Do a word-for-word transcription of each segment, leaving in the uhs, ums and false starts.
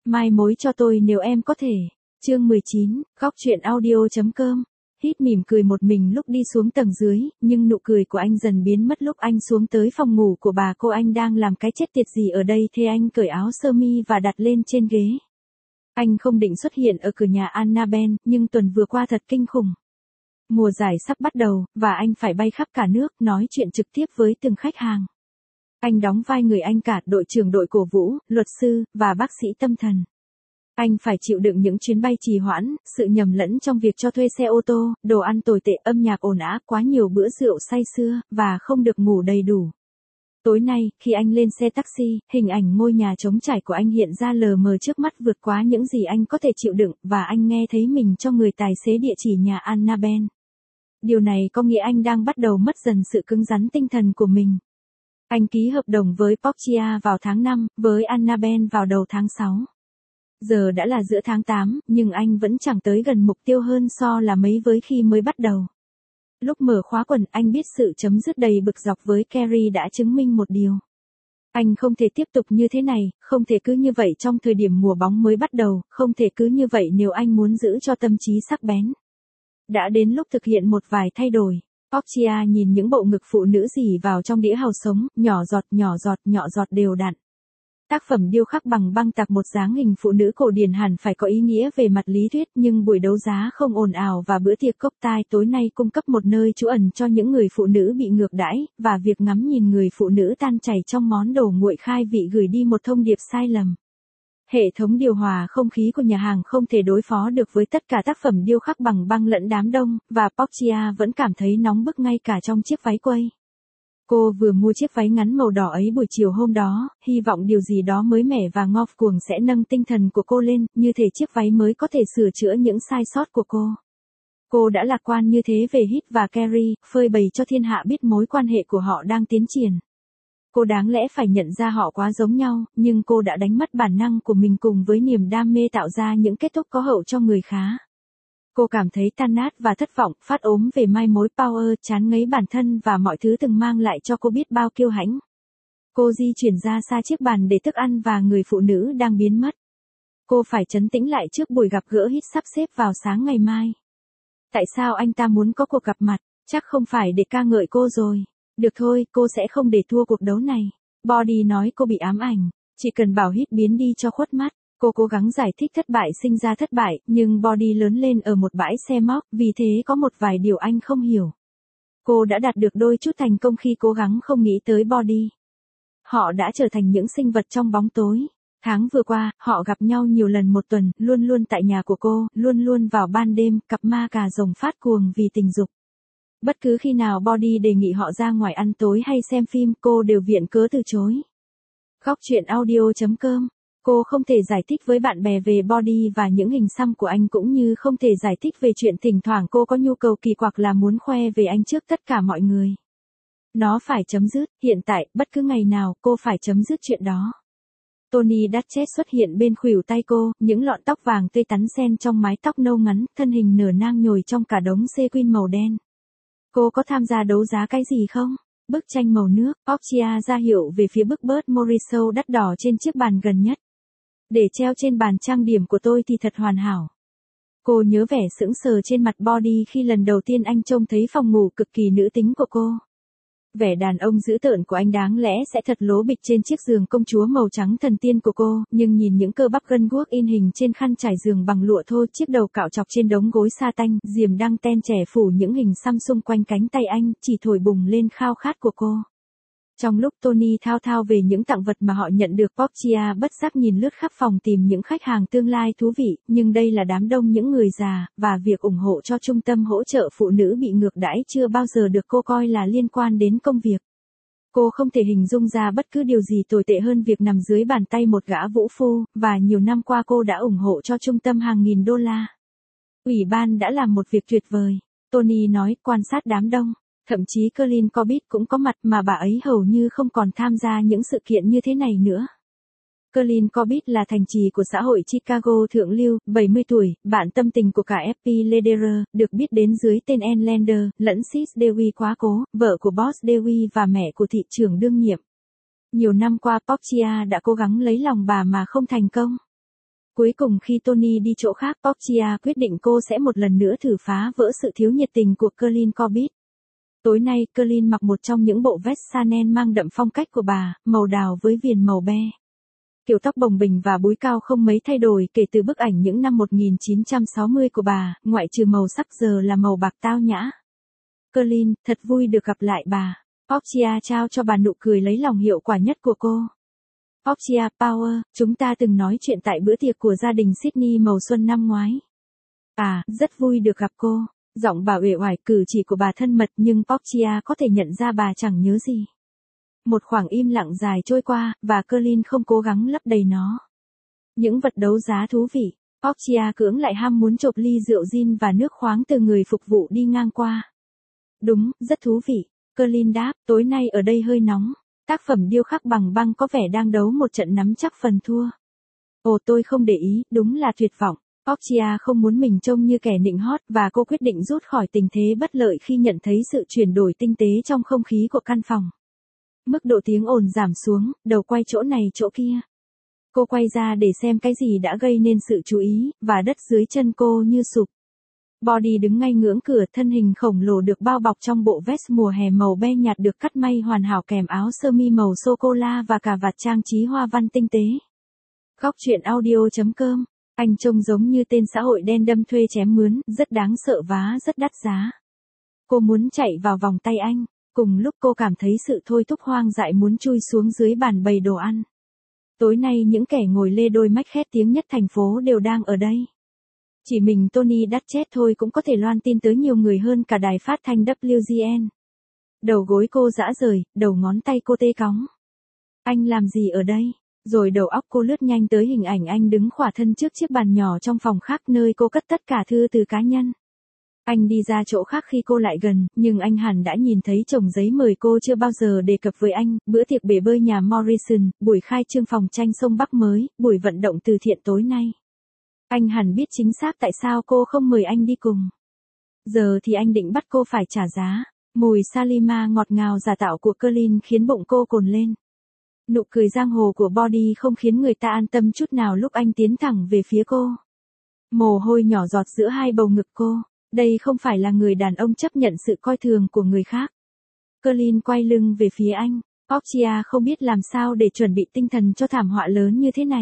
Mai mối cho tôi nếu em có thể. Chương mười chín, góc truyện audio.com. Hít mỉm cười một mình lúc đi xuống tầng dưới, nhưng nụ cười của anh dần biến mất lúc anh xuống tới phòng ngủ của bà cô. Anh đang làm cái chết tiệt gì ở đây thế? Anh cởi áo sơ mi và đặt lên trên ghế. Anh không định xuất hiện ở cửa nhà Annabelle, nhưng tuần vừa qua thật kinh khủng. Mùa giải sắp bắt đầu, và anh phải bay khắp cả nước, nói chuyện trực tiếp với từng khách hàng. Anh đóng vai người anh cả, đội trưởng đội cổ vũ, luật sư, và bác sĩ tâm thần. Anh phải chịu đựng những chuyến bay trì hoãn, sự nhầm lẫn trong việc cho thuê xe ô tô, đồ ăn tồi tệ, âm nhạc ồn ào, quá nhiều bữa rượu say sưa, và không được ngủ đầy đủ. Tối nay, khi anh lên xe taxi, hình ảnh ngôi nhà trống trải của anh hiện ra lờ mờ trước mắt, vượt quá những gì anh có thể chịu đựng, và anh nghe thấy mình cho người tài xế địa chỉ nhà Annabelle. Điều này có nghĩa anh đang bắt đầu mất dần sự cứng rắn tinh thần của mình. Anh ký hợp đồng với Portia vào tháng năm, với Annabelle vào đầu tháng sáu. Giờ đã là giữa tháng tám, nhưng anh vẫn chẳng tới gần mục tiêu hơn so là mấy với khi mới bắt đầu. Lúc mở khóa quần, anh biết sự chấm dứt đầy bực dọc với Carrie đã chứng minh một điều. Anh không thể tiếp tục như thế này, không thể cứ như vậy trong thời điểm mùa bóng mới bắt đầu, không thể cứ như vậy nếu anh muốn giữ cho tâm trí sắc bén. Đã đến lúc thực hiện một vài thay đổi. Portia nhìn những bộ ngực phụ nữ rỉ vào trong đĩa hàu sống, nhỏ giọt nhỏ giọt nhỏ giọt đều đặn. Tác phẩm điêu khắc bằng băng tạc một dáng hình phụ nữ cổ điển hẳn phải có ý nghĩa về mặt lý thuyết, nhưng buổi đấu giá không ồn ào và bữa tiệc cốc tai tối nay cung cấp một nơi trú ẩn cho những người phụ nữ bị ngược đãi, và việc ngắm nhìn người phụ nữ tan chảy trong món đồ nguội khai vị gửi đi một thông điệp sai lầm. Hệ thống điều hòa không khí của nhà hàng không thể đối phó được với tất cả tác phẩm điêu khắc bằng băng lẫn đám đông, và Portia vẫn cảm thấy nóng bức ngay cả trong chiếc váy quây. Cô vừa mua chiếc váy ngắn màu đỏ ấy buổi chiều hôm đó, hy vọng điều gì đó mới mẻ và ngọt cuồng sẽ nâng tinh thần của cô lên, như thể chiếc váy mới có thể sửa chữa những sai sót của cô. Cô đã lạc quan như thế về Hit và Carrie, phơi bày cho thiên hạ biết mối quan hệ của họ đang tiến triển. Cô đáng lẽ phải nhận ra họ quá giống nhau, nhưng cô đã đánh mất bản năng của mình cùng với niềm đam mê tạo ra những kết thúc có hậu cho người khá. Cô cảm thấy tan nát và thất vọng, phát ốm về mai mối Power, chán ngấy bản thân và mọi thứ từng mang lại cho cô biết bao kiêu hãnh. Cô di chuyển ra xa chiếc bàn để thức ăn và người phụ nữ đang biến mất. Cô phải trấn tĩnh lại trước buổi gặp gỡ Hit sắp xếp vào sáng ngày mai. Tại sao anh ta muốn có cuộc gặp mặt? Chắc không phải để ca ngợi cô rồi. Được thôi, cô sẽ không để thua cuộc đấu này. Body nói cô bị ám ảnh. Chỉ cần bảo Hit biến đi cho khuất mắt. Cô cố gắng giải thích thất bại sinh ra thất bại, nhưng Body lớn lên ở một bãi xe móc, vì thế có một vài điều anh không hiểu. Cô đã đạt được đôi chút thành công khi cố gắng không nghĩ tới Body. Họ đã trở thành những sinh vật trong bóng tối. Tháng vừa qua, họ gặp nhau nhiều lần một tuần, luôn luôn tại nhà của cô, luôn luôn vào ban đêm, cặp ma cà rồng phát cuồng vì tình dục. Bất cứ khi nào Body đề nghị họ ra ngoài ăn tối hay xem phim, cô đều viện cớ từ chối. Góc truyện audio.com. Cô không thể giải thích với bạn bè về Body và những hình xăm của anh, cũng như không thể giải thích về chuyện thỉnh thoảng cô có nhu cầu kỳ quặc là muốn khoe về anh trước tất cả mọi người. Nó phải chấm dứt, hiện tại, bất cứ ngày nào, cô phải chấm dứt chuyện đó. Tony Duchess xuất hiện bên khuỷu tay cô, những lọn tóc vàng tươi tắn xen trong mái tóc nâu ngắn, thân hình nửa nang nhồi trong cả đống sequin màu đen. Cô có tham gia đấu giá cái gì không? Bức tranh màu nước, Portia ra hiệu về phía bức Bert Morisot đắt đỏ trên chiếc bàn gần nhất. Để treo trên bàn trang điểm của tôi thì thật hoàn hảo. Cô nhớ vẻ sững sờ trên mặt Body khi lần đầu tiên anh trông thấy phòng ngủ cực kỳ nữ tính của cô. Vẻ đàn ông dữ tợn của anh đáng lẽ sẽ thật lố bịch trên chiếc giường công chúa màu trắng thần tiên của cô, nhưng nhìn những cơ bắp gân guốc in hình trên khăn trải giường bằng lụa thô, chiếc đầu cạo chọc trên đống gối sa tanh, diềm đăng ten trẻ phủ những hình xăm xung quanh cánh tay anh, chỉ thổi bùng lên khao khát của cô. Trong lúc Tony thao thao về những tặng vật mà họ nhận được, Portia bất giác nhìn lướt khắp phòng tìm những khách hàng tương lai thú vị, nhưng đây là đám đông những người già, và việc ủng hộ cho trung tâm hỗ trợ phụ nữ bị ngược đãi chưa bao giờ được cô coi là liên quan đến công việc. Cô không thể hình dung ra bất cứ điều gì tồi tệ hơn việc nằm dưới bàn tay một gã vũ phu, và nhiều năm qua cô đã ủng hộ cho trung tâm hàng nghìn đô la. Ủy ban đã làm một việc tuyệt vời, Tony nói, quan sát đám đông. Thậm chí Colleen Corbett cũng có mặt, mà bà ấy hầu như không còn tham gia những sự kiện như thế này nữa. Colleen Corbett là thành trì của xã hội Chicago thượng lưu, bảy mươi tuổi, bạn tâm tình của cả ép pê Lederer, được biết đến dưới tên Ann Lander, lẫn Sis Dewey quá cố, vợ của Boss Dewey và mẹ của thị trưởng đương nhiệm. Nhiều năm qua Portia đã cố gắng lấy lòng bà mà không thành công. Cuối cùng khi Tony đi chỗ khác, Portia quyết định cô sẽ một lần nữa thử phá vỡ sự thiếu nhiệt tình của Colleen Corbett. Tối nay, Colleen mặc một trong những bộ vest Chanel mang đậm phong cách của bà, màu đào với viền màu be. Kiểu tóc bồng bềnh và búi cao không mấy thay đổi kể từ bức ảnh những năm một nghìn chín trăm sáu mươi của bà, ngoại trừ màu sắc giờ là màu bạc tao nhã. Colleen, thật vui được gặp lại bà. Portia trao cho bà nụ cười lấy lòng hiệu quả nhất của cô. Portia Power, chúng ta từng nói chuyện tại bữa tiệc của gia đình Sydney màu xuân năm ngoái. À, rất vui được gặp cô. Giọng bà uể oải, cử chỉ của bà thân mật nhưng Portia có thể nhận ra bà chẳng nhớ gì. Một khoảng im lặng dài trôi qua, và Colleen không cố gắng lấp đầy nó. Những vật đấu giá thú vị. Portia cưỡng lại ham muốn chộp ly rượu gin và nước khoáng từ người phục vụ đi ngang qua. Đúng, rất thú vị. Colleen đáp, tối nay ở đây hơi nóng. Tác phẩm điêu khắc bằng băng có vẻ đang đấu một trận nắm chắc phần thua. Ồ, tôi không để ý, đúng là tuyệt vọng. Portia không muốn mình trông như kẻ nịnh hót và cô quyết định rút khỏi tình thế bất lợi khi nhận thấy sự chuyển đổi tinh tế trong không khí của căn phòng. Mức độ tiếng ồn giảm xuống, đầu quay chỗ này chỗ kia. Cô quay ra để xem cái gì đã gây nên sự chú ý, và đất dưới chân cô như sụp. Body đứng ngay ngưỡng cửa, thân hình khổng lồ được bao bọc trong bộ vest mùa hè màu be nhạt được cắt may hoàn hảo kèm áo sơ mi màu sô-cô-la và cà vạt trang trí hoa văn tinh tế. Góc truyện audio chấm com. Anh trông giống như tên xã hội đen đâm thuê chém mướn, rất đáng sợ và rất đắt giá. Cô muốn chạy vào vòng tay anh, cùng lúc cô cảm thấy sự thôi thúc hoang dại muốn chui xuống dưới bàn bày đồ ăn. Tối nay những kẻ ngồi lê đôi mách khét tiếng nhất thành phố đều đang ở đây. Chỉ mình Tony Datchet thôi cũng có thể loan tin tới nhiều người hơn cả đài phát thanh W G N. Đầu gối cô rã rời, đầu ngón tay cô tê cóng. Anh làm gì ở đây? Rồi đầu óc cô lướt nhanh tới hình ảnh anh đứng khỏa thân trước chiếc bàn nhỏ trong phòng khác nơi cô cất tất cả thư từ cá nhân. Anh đi ra chỗ khác khi cô lại gần, nhưng anh hẳn đã nhìn thấy chồng giấy mời cô chưa bao giờ đề cập với anh, bữa tiệc bể bơi nhà Morrison, buổi khai trương phòng tranh sông Bắc mới, buổi vận động từ thiện tối nay. Anh hẳn biết chính xác tại sao cô không mời anh đi cùng. Giờ thì anh định bắt cô phải trả giá. Mùi Salima ngọt ngào giả tạo của Colleen khiến bụng cô cồn lên. Nụ cười giang hồ của Body không khiến người ta an tâm chút nào lúc anh tiến thẳng về phía cô. Mồ hôi nhỏ giọt giữa hai bầu ngực cô. Đây không phải là người đàn ông chấp nhận sự coi thường của người khác. Colleen quay lưng về phía anh. Portia không biết làm sao để chuẩn bị tinh thần cho thảm họa lớn như thế này.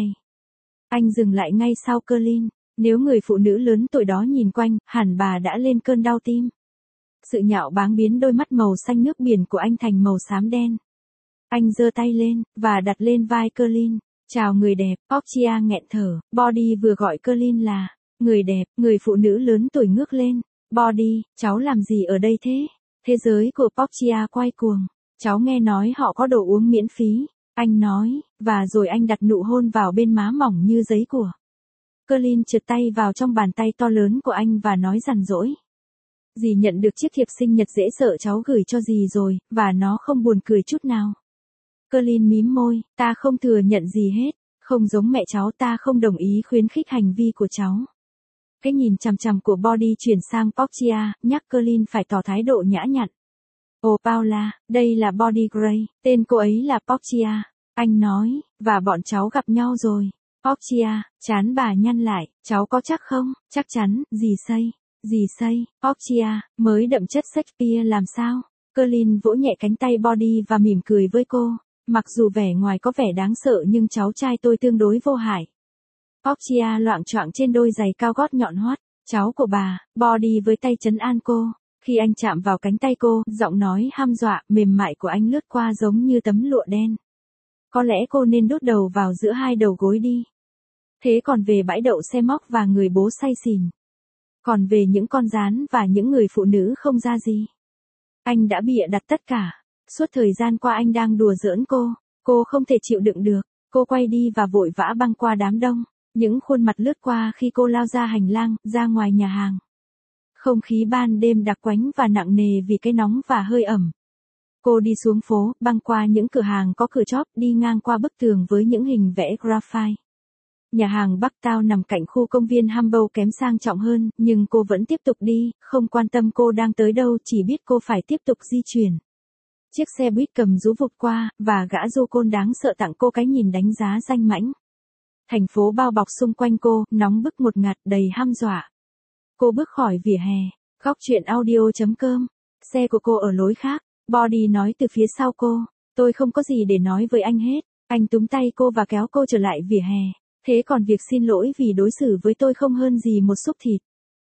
Anh dừng lại ngay sau Colleen. Nếu người phụ nữ lớn tuổi đó nhìn quanh, hẳn bà đã lên cơn đau tim. Sự nhạo báng biến đôi mắt màu xanh nước biển của anh thành màu xám đen. Anh giơ tay lên, và đặt lên vai Colleen. Chào người đẹp, Portia nghẹn thở. Body vừa gọi Colleen là người đẹp, người phụ nữ lớn tuổi ngước lên. Body, cháu làm gì ở đây thế? Thế giới của Portia quay cuồng. Cháu nghe nói họ có đồ uống miễn phí. Anh nói, và rồi anh đặt nụ hôn vào bên má mỏng như giấy của. Colleen trượt tay vào trong bàn tay to lớn của anh và nói dằn dỗi. Dì nhận được chiếc thiệp sinh nhật dễ sợ cháu gửi cho dì rồi, và nó không buồn cười chút nào. Colleen mím môi, ta không thừa nhận gì hết, không giống mẹ cháu, ta không đồng ý khuyến khích hành vi của cháu. Cái nhìn chằm chằm của Body chuyển sang Portia, nhắc Colleen phải tỏ thái độ nhã nhặn. Ồ Paula, đây là Body Gray, tên cô ấy là Portia. Anh nói, và bọn cháu gặp nhau rồi. Portia, chán bà nhăn lại, cháu có chắc không? Chắc chắn, dì xây. Dì xây, Portia, mới đậm chất Shakespeare làm sao? Colleen vỗ nhẹ cánh tay Body và mỉm cười với cô. Mặc dù vẻ ngoài có vẻ đáng sợ nhưng cháu trai tôi tương đối vô hại. Portia loạng choạng trên đôi giày cao gót nhọn hoắt. Cháu của bà, Body với tay trấn an cô. Khi anh chạm vào cánh tay cô, giọng nói hăm dọa, mềm mại của anh lướt qua giống như tấm lụa đen. Có lẽ cô nên đút đầu vào giữa hai đầu gối đi. Thế còn về bãi đậu xe móc và người bố say xỉn. Còn về những con gián và những người phụ nữ không ra gì. Anh đã bịa đặt tất cả. Suốt thời gian qua anh đang đùa giỡn cô. Cô không thể chịu đựng được. Cô quay đi và vội vã băng qua đám đông. Những khuôn mặt lướt qua khi cô lao ra hành lang, ra ngoài nhà hàng. Không khí ban đêm đặc quánh và nặng nề vì cái nóng và hơi ẩm. Cô đi xuống phố, băng qua những cửa hàng có cửa chóp, đi ngang qua bức tường với những hình vẽ graphite. Nhà hàng Bắc Tao nằm cạnh khu công viên Humboldt kém sang trọng hơn, nhưng cô vẫn tiếp tục đi, không quan tâm cô đang tới đâu, chỉ biết cô phải tiếp tục di chuyển. Chiếc xe buýt cầm rú vụt qua, và gã du côn đáng sợ tặng cô cái nhìn đánh giá danh mãnh. Thành phố bao bọc xung quanh cô, nóng bức một ngạt đầy hăm dọa. Cô bước khỏi vỉa hè. Góc truyện audio chấm com. Xe của cô ở lối khác. Body nói từ phía sau cô. Tôi không có gì để nói với anh hết. Anh túm tay cô và kéo cô trở lại vỉa hè. Thế còn việc xin lỗi vì đối xử với tôi không hơn gì một xúc thịt.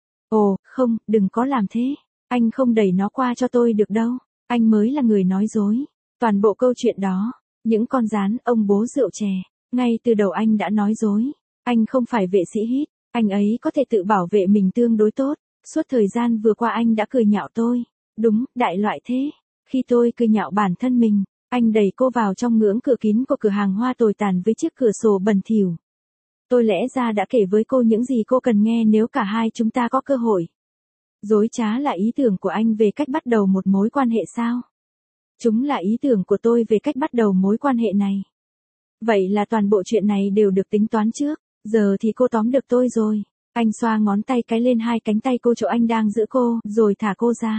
Ồ, không, đừng có làm thế. Anh không đẩy nó qua cho tôi được đâu. Anh mới là người nói dối. Toàn bộ câu chuyện đó, những con rán, ông bố rượu chè. Ngay từ đầu anh đã nói dối. Anh không phải vệ sĩ hít. Anh ấy có thể tự bảo vệ mình tương đối tốt. Suốt thời gian vừa qua anh đã cười nhạo tôi. Đúng, đại loại thế. Khi tôi cười nhạo bản thân mình, anh đẩy cô vào trong ngưỡng cửa kín của cửa hàng hoa tồi tàn với chiếc cửa sổ bẩn thỉu. Tôi lẽ ra đã kể với cô những gì cô cần nghe nếu cả hai chúng ta có cơ hội. Dối trá là ý tưởng của anh về cách bắt đầu một mối quan hệ sao? Chúng là ý tưởng của tôi về cách bắt đầu mối quan hệ này. Vậy là toàn bộ chuyện này đều được tính toán trước, giờ thì cô tóm được tôi rồi. Anh xoa ngón tay cái lên hai cánh tay cô chỗ anh đang giữ cô, rồi thả cô ra.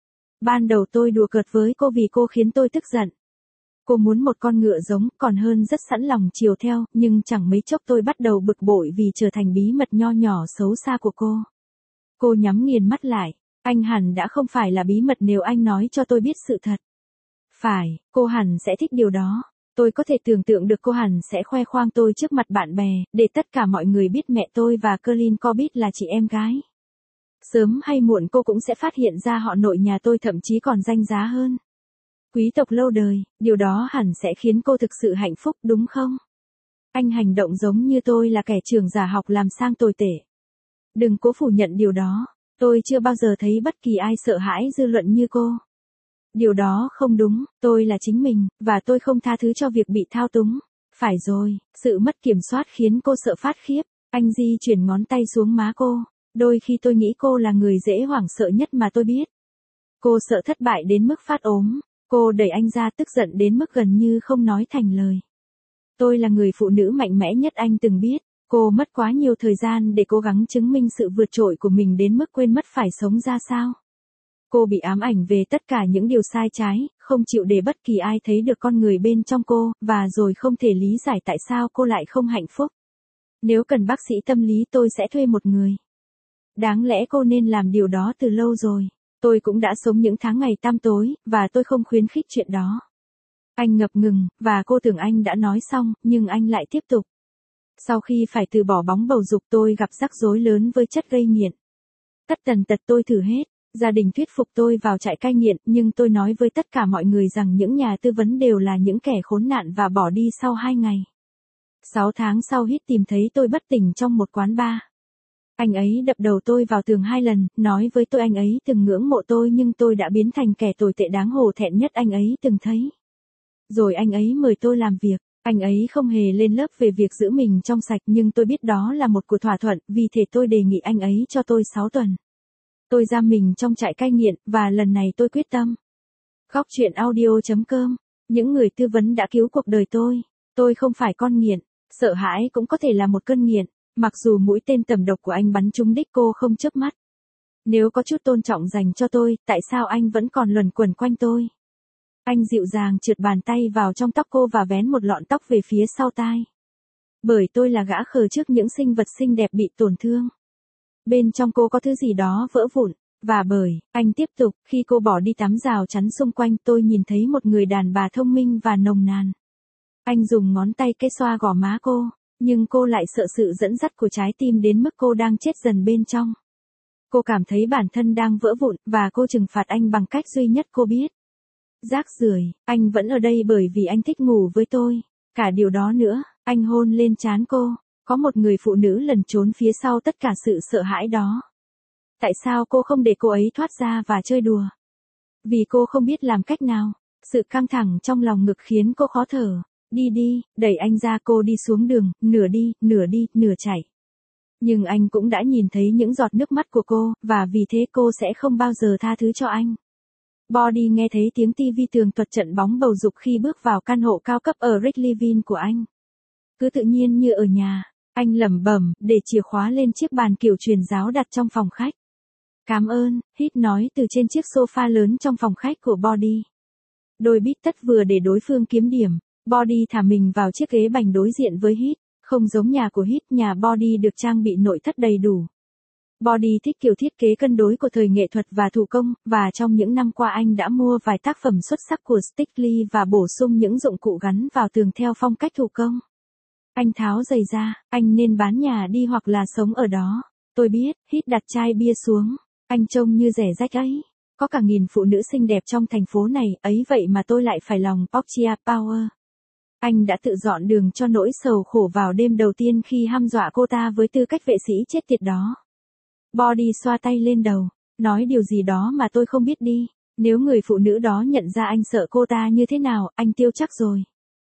Ban đầu tôi đùa cợt với cô vì cô khiến tôi tức giận. Cô muốn một con ngựa giống, còn hơn rất sẵn lòng chiều theo, nhưng chẳng mấy chốc tôi bắt đầu bực bội vì trở thành bí mật nho nhỏ xấu xa của cô. Cô nhắm nghiền mắt lại, anh hẳn đã không phải là bí mật nếu anh nói cho tôi biết sự thật. Phải, cô hẳn sẽ thích điều đó. Tôi có thể tưởng tượng được cô hẳn sẽ khoe khoang tôi trước mặt bạn bè, để tất cả mọi người biết mẹ tôi và Colin Corbett là chị em gái. Sớm hay muộn cô cũng sẽ phát hiện ra họ nội nhà tôi thậm chí còn danh giá hơn. Quý tộc lâu đời, điều đó hẳn sẽ khiến cô thực sự hạnh phúc đúng không? Anh hành động giống như tôi là kẻ trưởng giả học làm sang tồi tệ. Đừng cố phủ nhận điều đó, tôi chưa bao giờ thấy bất kỳ ai sợ hãi dư luận như cô. Điều đó không đúng, tôi là chính mình, và tôi không tha thứ cho việc bị thao túng. Phải rồi, sự mất kiểm soát khiến cô sợ phát khiếp. Anh di chuyển ngón tay xuống má cô. Đôi khi tôi nghĩ cô là người dễ hoảng sợ nhất mà tôi biết. Cô sợ thất bại đến mức phát ốm. Cô đẩy anh ra tức giận đến mức gần như không nói thành lời. Tôi là người phụ nữ mạnh mẽ nhất anh từng biết. Cô mất quá nhiều thời gian để cố gắng chứng minh sự vượt trội của mình đến mức quên mất phải sống ra sao. Cô bị ám ảnh về tất cả những điều sai trái, không chịu để bất kỳ ai thấy được con người bên trong cô, và rồi không thể lý giải tại sao cô lại không hạnh phúc. Nếu cần bác sĩ tâm lý tôi sẽ thuê một người. Đáng lẽ cô nên làm điều đó từ lâu rồi. Tôi cũng đã sống những tháng ngày tăm tối, và tôi không khuyến khích chuyện đó. Anh ngập ngừng, và cô tưởng anh đã nói xong, nhưng anh lại tiếp tục. Sau khi phải từ bỏ bóng bầu dục tôi gặp rắc rối lớn với chất gây nghiện. Tất tần tật tôi thử hết. Gia đình thuyết phục tôi vào trại cai nghiện, nhưng tôi nói với tất cả mọi người rằng những nhà tư vấn đều là những kẻ khốn nạn và bỏ đi sau hai ngày. Sáu tháng sau Hít tìm thấy tôi bất tỉnh trong một quán bar. Anh ấy đập đầu tôi vào tường hai lần, nói với tôi anh ấy từng ngưỡng mộ tôi nhưng tôi đã biến thành kẻ tồi tệ đáng hổ thẹn nhất anh ấy từng thấy. Rồi anh ấy mời tôi làm việc. Anh ấy không hề lên lớp về việc giữ mình trong sạch nhưng tôi biết đó là một cuộc thỏa thuận, vì thế tôi đề nghị anh ấy cho tôi sáu tuần. Tôi giam mình trong trại cai nghiện, và lần này tôi quyết tâm. Góc truyện audio chấm com. Những người tư vấn đã cứu cuộc đời tôi. Tôi không phải con nghiện. Sợ hãi cũng có thể là một cơn nghiện. Mặc dù mũi tên tầm độc của anh bắn trúng đích cô không chớp mắt. Nếu có chút tôn trọng dành cho tôi, tại sao anh vẫn còn luẩn quẩn quanh tôi? Anh dịu dàng trượt bàn tay vào trong tóc cô và vén một lọn tóc về phía sau tai. Bởi tôi là gã khờ trước những sinh vật xinh đẹp bị tổn thương. Bên trong cô có thứ gì đó vỡ vụn. Và bởi, anh tiếp tục, khi cô bỏ đi tắm rào chắn xung quanh tôi nhìn thấy một người đàn bà thông minh và nồng nàn. Anh dùng ngón tay cái xoa gò má cô, nhưng cô lại sợ sự dẫn dắt của trái tim đến mức cô đang chết dần bên trong. Cô cảm thấy bản thân đang vỡ vụn, và cô trừng phạt anh bằng cách duy nhất cô biết. Rác rưởi, anh vẫn ở đây bởi vì anh thích ngủ với tôi. Cả điều đó nữa, anh hôn lên trán cô. Có một người phụ nữ lẩn trốn phía sau tất cả sự sợ hãi đó. Tại sao cô không để cô ấy thoát ra và chơi đùa? Vì cô không biết làm cách nào. Sự căng thẳng trong lòng ngực khiến cô khó thở. Đi đi, đẩy anh ra cô đi xuống đường, nửa đi, nửa đi, nửa chạy. Nhưng anh cũng đã nhìn thấy những giọt nước mắt của cô, và vì thế cô sẽ không bao giờ tha thứ cho anh. Body nghe thấy tiếng tivi tường thuật trận bóng bầu dục khi bước vào căn hộ cao cấp ở Wrigleyville của anh. Cứ tự nhiên như ở nhà, anh lẩm bẩm, để chìa khóa lên chiếc bàn kiểu truyền giáo đặt trong phòng khách. Cảm ơn, Hít nói từ trên chiếc sofa lớn trong phòng khách của Body. Đôi bít tất vừa để đối phương kiếm điểm, Body thả mình vào chiếc ghế bành đối diện với Hít. Không Không giống nhà của Hit, nhà Body được trang bị nội thất đầy đủ. Body thích kiểu thiết kế cân đối của thời nghệ thuật và thủ công, và trong những năm qua anh đã mua vài tác phẩm xuất sắc của Stickly và bổ sung những dụng cụ gắn vào tường theo phong cách thủ công. Anh tháo giày ra, anh nên bán nhà đi hoặc là sống ở đó. Tôi biết. Hit đặt chai bia xuống. Anh trông như rẻ rách ấy. Có cả nghìn phụ nữ xinh đẹp trong thành phố này, ấy vậy mà tôi lại phải lòng Portia Power. Anh đã tự dọn đường cho nỗi sầu khổ vào đêm đầu tiên khi hăm dọa cô ta với tư cách vệ sĩ chết tiệt đó. Body xoa tay lên đầu, nói điều gì đó mà tôi không biết đi. Nếu người phụ nữ đó nhận ra anh sợ cô ta như thế nào, anh tiêu chắc rồi.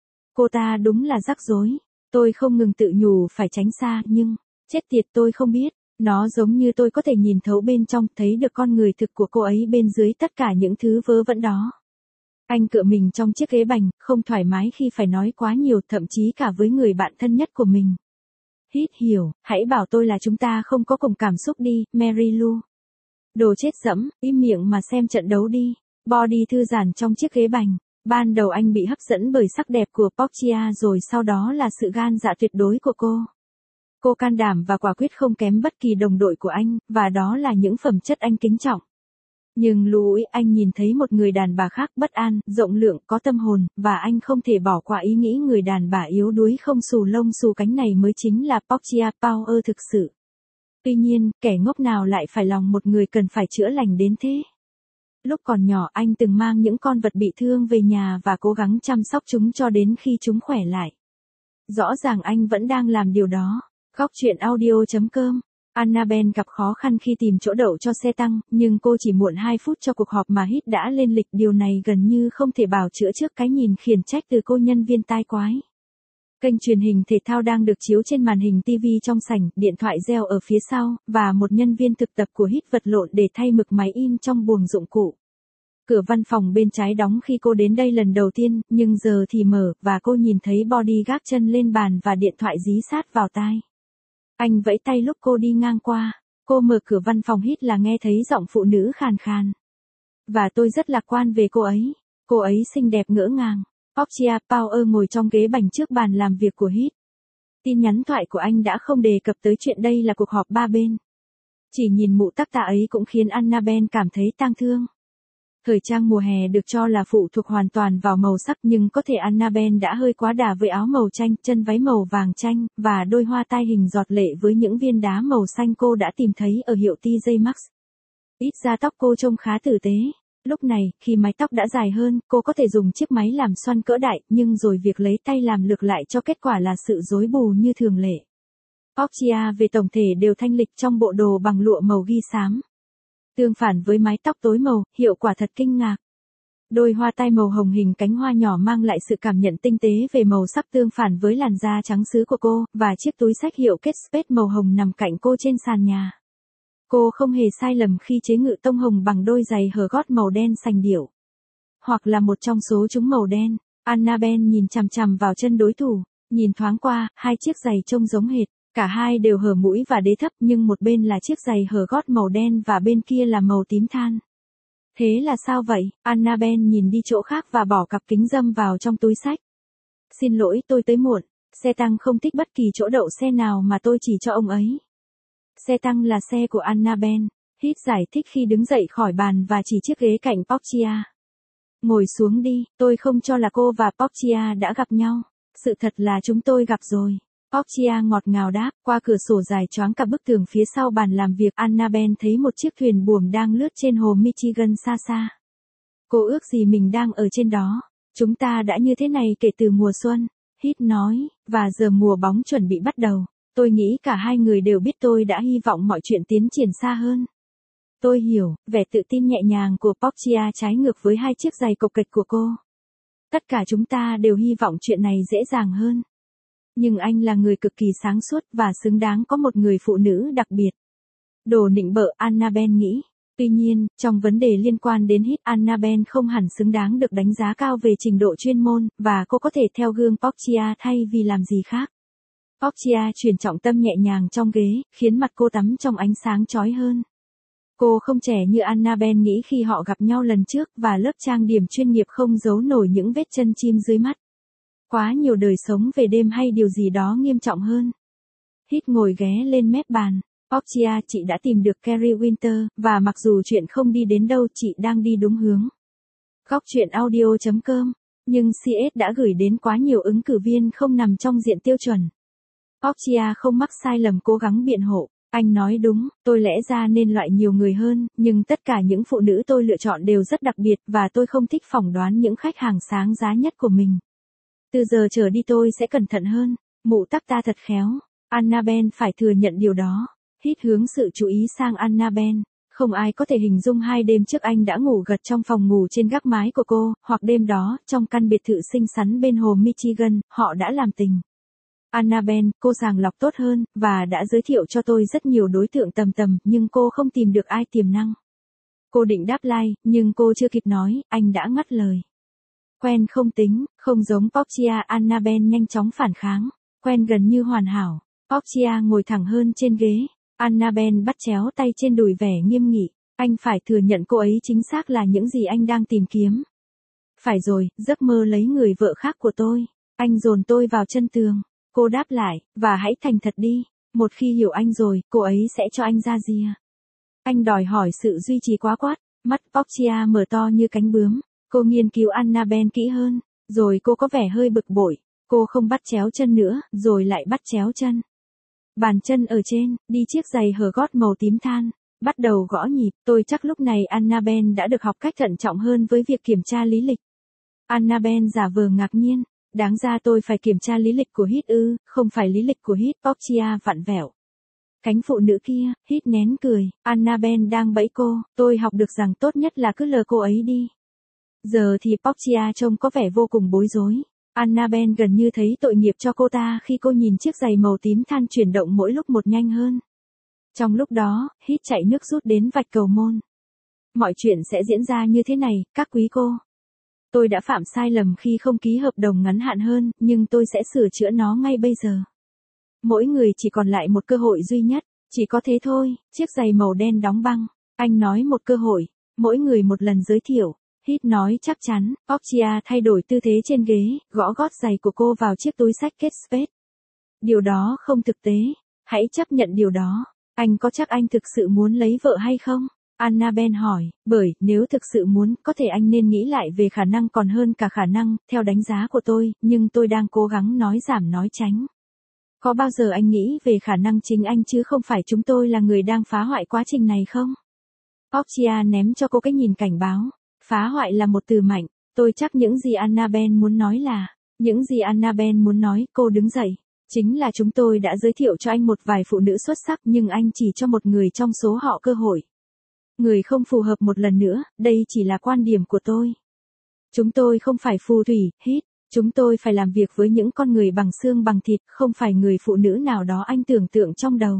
Cô ta đúng là rắc rối. Tôi không ngừng tự nhủ phải tránh xa, nhưng, chết tiệt tôi không biết. Nó giống như tôi có thể nhìn thấu bên trong, thấy được con người thực của cô ấy bên dưới tất cả những thứ vớ vẩn đó. Anh cựa mình trong chiếc ghế bành, không thoải mái khi phải nói quá nhiều, thậm chí cả với người bạn thân nhất của mình. Hít hiểu, hãy bảo tôi là chúng ta không có cùng cảm xúc đi, Mary Lou. Đồ chết dẫm, im miệng mà xem trận đấu đi. Body thư giãn trong chiếc ghế bành. Ban đầu anh bị hấp dẫn bởi sắc đẹp của Portia, rồi sau đó là sự gan dạ tuyệt đối của cô. Cô can đảm và quả quyết không kém bất kỳ đồng đội của anh, và đó là những phẩm chất anh kính trọng. Nhưng Louis, anh nhìn thấy một người đàn bà khác, bất an, rộng lượng, có tâm hồn, và anh không thể bỏ qua ý nghĩ người đàn bà yếu đuối không xù lông xù cánh này mới chính là Portia Power thực sự. Tuy nhiên, kẻ ngốc nào lại phải lòng một người cần phải chữa lành đến thế? Lúc còn nhỏ anh từng mang những con vật bị thương về nhà và cố gắng chăm sóc chúng cho đến khi chúng khỏe lại. Rõ ràng anh vẫn đang làm điều đó. Góc truyện audio chấm com. Annabelle gặp khó khăn khi tìm chỗ đậu cho xe tăng, nhưng cô chỉ muộn hai phút cho cuộc họp mà Hit đã lên lịch. Điều này gần như không thể bào chữa trước cái nhìn khiển trách từ cô nhân viên tai quái. Kênh truyền hình thể thao đang được chiếu trên màn hình ti vi trong sảnh, điện thoại reo ở phía sau, và một nhân viên thực tập của Hit vật lộn để thay mực máy in trong buồng dụng cụ. Cửa văn phòng bên trái đóng khi cô đến đây lần đầu tiên, nhưng giờ thì mở, và cô nhìn thấy Body gác chân lên bàn và điện thoại dí sát vào tai. Anh vẫy tay lúc cô đi ngang qua. Cô mở cửa văn phòng Hit là nghe thấy giọng phụ nữ khàn khàn. Và tôi rất lạc quan về cô ấy. Cô ấy xinh đẹp ngỡ ngàng. Portia Power ngồi trong ghế bành trước bàn làm việc của Hit. Tin nhắn thoại của anh đã không đề cập tới chuyện đây là cuộc họp ba bên. Chỉ nhìn mụ tắc tạ ấy cũng khiến Annabelle cảm thấy tang thương. Thời trang mùa hè được cho là phụ thuộc hoàn toàn vào màu sắc, nhưng có thể Annabelle đã hơi quá đà với áo màu chanh, chân váy màu vàng chanh, và đôi hoa tai hình giọt lệ với những viên đá màu xanh cô đã tìm thấy ở hiệu ti giây Maxx. Ít ra tóc cô trông khá tử tế. Lúc này, khi mái tóc đã dài hơn, cô có thể dùng chiếc máy làm xoăn cỡ đại, nhưng rồi việc lấy tay làm lược lại cho kết quả là sự rối bù như thường lệ. Portia về tổng thể đều thanh lịch trong bộ đồ bằng lụa màu ghi xám. Tương phản với mái tóc tối màu, hiệu quả thật kinh ngạc. Đôi hoa tai màu hồng hình cánh hoa nhỏ mang lại sự cảm nhận tinh tế về màu sắc tương phản với làn da trắng sứ của cô, và chiếc túi xách hiệu Kate Spade màu hồng nằm cạnh cô trên sàn nhà. Cô không hề sai lầm khi chế ngự tông hồng bằng đôi giày hở gót màu đen sành điệu. Hoặc là một trong số chúng màu đen. Annabelle nhìn chằm chằm vào chân đối thủ, nhìn thoáng qua, hai chiếc giày trông giống hệt. Cả hai đều hở mũi và đế thấp, nhưng một bên là chiếc giày hở gót màu đen và bên kia là màu tím than. Thế là sao vậy? Annabelle nhìn đi chỗ khác và bỏ cặp kính râm vào trong túi xách. Xin lỗi, tôi tới muộn. Xe tăng không thích bất kỳ chỗ đậu xe nào mà tôi chỉ cho ông ấy. Xe tăng là xe của Annabelle. Hit giải thích khi đứng dậy khỏi bàn và chỉ chiếc ghế cạnh Portia. Ngồi xuống đi, tôi không cho là cô và Portia đã gặp nhau. Sự thật là chúng tôi gặp rồi. Portia ngọt ngào đáp. Qua cửa sổ dài choáng cả bức tường phía sau bàn làm việc, Annabelle thấy một chiếc thuyền buồm đang lướt trên hồ Michigan xa xa. Cô ước gì mình đang ở trên đó. Chúng ta đã như thế này kể từ mùa xuân. Hit nói, và giờ mùa bóng chuẩn bị bắt đầu. Tôi nghĩ cả hai người đều biết tôi đã hy vọng mọi chuyện tiến triển xa hơn. Tôi hiểu, vẻ tự tin nhẹ nhàng của Portia trái ngược với hai chiếc giày cộc kệch của cô. Tất cả chúng ta đều hy vọng chuyện này dễ dàng hơn. Nhưng anh là người cực kỳ sáng suốt và xứng đáng có một người phụ nữ đặc biệt. Đồ nịnh bợ, Annabelle nghĩ. Tuy nhiên, trong vấn đề liên quan đến Hit, Annabelle không hẳn xứng đáng được đánh giá cao về trình độ chuyên môn, và cô có thể theo gương Portia thay vì làm gì khác. Portia chuyển trọng tâm nhẹ nhàng trong ghế, khiến mặt cô tắm trong ánh sáng chói hơn. Cô không trẻ như Annabelle nghĩ khi họ gặp nhau lần trước, và lớp trang điểm chuyên nghiệp không giấu nổi những vết chân chim dưới mắt. Quá nhiều đời sống về đêm hay điều gì đó nghiêm trọng hơn. Hít ngồi ghé lên mép bàn. Portia, chị đã tìm được Kerry Winter, và mặc dù chuyện không đi đến đâu, chị đang đi đúng hướng. Góc chuyện audio chấm com. Nhưng xê ét đã gửi đến quá nhiều ứng cử viên không nằm trong diện tiêu chuẩn. Portia không mắc sai lầm cố gắng biện hộ. Anh nói đúng, tôi lẽ ra nên loại nhiều người hơn, nhưng tất cả những phụ nữ tôi lựa chọn đều rất đặc biệt và tôi không thích phỏng đoán những khách hàng sáng giá nhất của mình. Từ giờ trở đi tôi sẽ cẩn thận hơn. Mụ tắc ta thật khéo. Annabelle phải thừa nhận điều đó. Hít hướng sự chú ý sang Annabelle. Không ai có thể hình dung hai đêm trước anh đã ngủ gật trong phòng ngủ trên gác mái của cô, hoặc đêm đó, trong căn biệt thự xinh xắn bên hồ Michigan, họ đã làm tình. Annabelle, cô sàng lọc tốt hơn, và đã giới thiệu cho tôi rất nhiều đối tượng tầm tầm, nhưng cô không tìm được ai tiềm năng. Cô định đáp like, nhưng cô chưa kịp nói, anh đã ngắt lời. Quen không tính, không giống Portia. Annabelle nhanh chóng phản kháng. Quen gần như hoàn hảo. Portia ngồi thẳng hơn trên ghế. Annabelle bắt chéo tay trên đùi vẻ nghiêm nghị. Anh phải thừa nhận cô ấy chính xác là những gì anh đang tìm kiếm. Phải rồi, giấc mơ lấy người vợ khác của tôi. Anh dồn tôi vào chân tường. Cô đáp lại, và hãy thành thật đi. Một khi hiểu anh rồi, cô ấy sẽ cho anh ra rìa. Anh đòi hỏi sự duy trì quá quát. Mắt Portia mở to như cánh bướm. Cô nghiên cứu Annabelle kỹ hơn. Rồi cô có vẻ hơi bực bội. Cô không bắt chéo chân nữa, rồi lại bắt chéo chân. Bàn chân ở trên, đi chiếc giày hở gót màu tím than. Bắt đầu gõ nhịp. Tôi chắc lúc này Annabelle đã được học cách thận trọng hơn với việc kiểm tra lý lịch. Annabelle giả vờ ngạc nhiên. Đáng ra tôi phải kiểm tra lý lịch của Hít ư, không phải lý lịch của Hít. Portia vặn vẹo. Cánh phụ nữ kia, Hít nén cười. Annabelle đang bẫy cô. Tôi học được rằng tốt nhất là cứ lờ cô ấy đi. Giờ thì Portia trông có vẻ vô cùng bối rối. Annabelle gần như thấy tội nghiệp cho cô ta khi cô nhìn chiếc giày màu tím than chuyển động mỗi lúc một nhanh hơn. Trong lúc đó, Hít chạy nước rút đến vạch cầu môn. Mọi chuyện sẽ diễn ra như thế này, các quý cô. Tôi đã phạm sai lầm khi không ký hợp đồng ngắn hạn hơn, nhưng tôi sẽ sửa chữa nó ngay bây giờ. Mỗi người chỉ còn lại một cơ hội duy nhất, chỉ có thế thôi, chiếc giày màu đen đóng băng. Anh nói một cơ hội, mỗi người một lần giới thiệu. Hít nói chắc chắn. Portia thay đổi tư thế trên ghế, gõ gót giày của cô vào chiếc túi xách kết spade. Điều đó không thực tế. Hãy chấp nhận điều đó. Anh có chắc anh thực sự muốn lấy vợ hay không? Annabelle hỏi, bởi, nếu thực sự muốn, có thể anh nên nghĩ lại về khả năng còn hơn cả khả năng, theo đánh giá của tôi, nhưng tôi đang cố gắng nói giảm nói tránh. Có bao giờ anh nghĩ về khả năng chính anh chứ không phải chúng tôi là người đang phá hoại quá trình này không? Portia ném cho cô cái nhìn cảnh báo. Phá hoại là một từ mạnh. Tôi chắc những gì Annabelle muốn nói là, những gì Annabelle muốn nói, cô đứng dậy. Chính là chúng tôi đã giới thiệu cho anh một vài phụ nữ xuất sắc nhưng anh chỉ cho một người trong số họ cơ hội. Người không phù hợp một lần nữa, đây chỉ là quan điểm của tôi. Chúng tôi không phải phù thủy, Hít. Chúng tôi phải làm việc với những con người bằng xương bằng thịt, không phải người phụ nữ nào đó anh tưởng tượng trong đầu.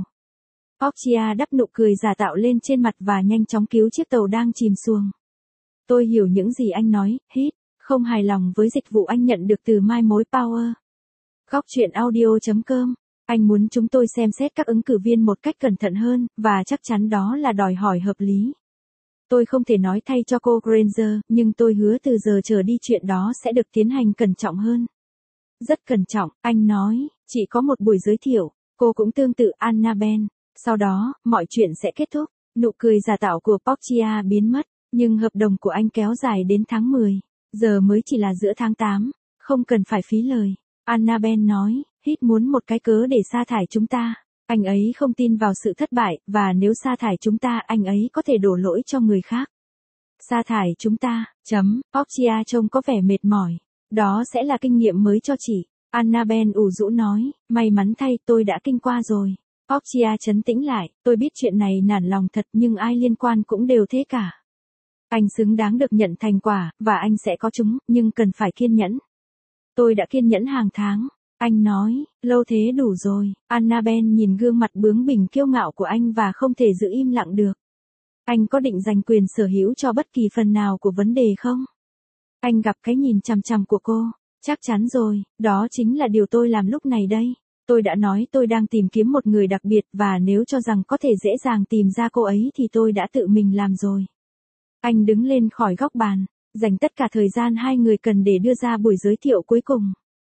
Portia đắp nụ cười giả tạo lên trên mặt và nhanh chóng cứu chiếc tàu đang chìm xuồng. Tôi hiểu những gì anh nói, Hít. Không hài lòng với dịch vụ anh nhận được từ mai mối Power. Góc chuyện audio chấm com. Anh muốn chúng tôi xem xét các ứng cử viên một cách cẩn thận hơn, và chắc chắn đó là đòi hỏi hợp lý. Tôi không thể nói thay cho cô Granger, nhưng tôi hứa từ giờ trở đi chuyện đó sẽ được tiến hành cẩn trọng hơn. Rất cẩn trọng, anh nói, chỉ có một buổi giới thiệu, cô cũng tương tự Annabelle. Sau đó, mọi chuyện sẽ kết thúc. Nụ cười giả tạo của Portia biến mất, nhưng hợp đồng của anh kéo dài đến tháng mười. Giờ mới chỉ là giữa tháng tám, không cần phải phí lời. Annabelle nói, Hít muốn một cái cớ để sa thải chúng ta. Anh ấy không tin vào sự thất bại, và nếu sa thải chúng ta, anh ấy có thể đổ lỗi cho người khác. Sa thải chúng ta, chấm, Portia trông có vẻ mệt mỏi. Đó sẽ là kinh nghiệm mới cho chị. Annabelle ủ rũ nói, may mắn thay, tôi đã kinh qua rồi. Portia trấn tĩnh lại, tôi biết chuyện này nản lòng thật nhưng ai liên quan cũng đều thế cả. Anh xứng đáng được nhận thành quả, và anh sẽ có chúng, nhưng cần phải kiên nhẫn. Tôi đã kiên nhẫn hàng tháng. Anh nói, lâu thế đủ rồi. Annabelle nhìn gương mặt bướng bỉnh kiêu ngạo của anh và không thể giữ im lặng được. Anh có định giành quyền sở hữu cho bất kỳ phần nào của vấn đề không? Anh gặp cái nhìn chằm chằm của cô. Chắc chắn rồi, đó chính là điều tôi làm lúc này đây. Tôi đã nói tôi đang tìm kiếm một người đặc biệt và nếu cho rằng có thể dễ dàng tìm ra cô ấy thì tôi đã tự mình làm rồi. Anh đứng lên khỏi góc bàn, dành tất cả thời gian hai người cần để đưa ra buổi giới thiệu cuối cùng.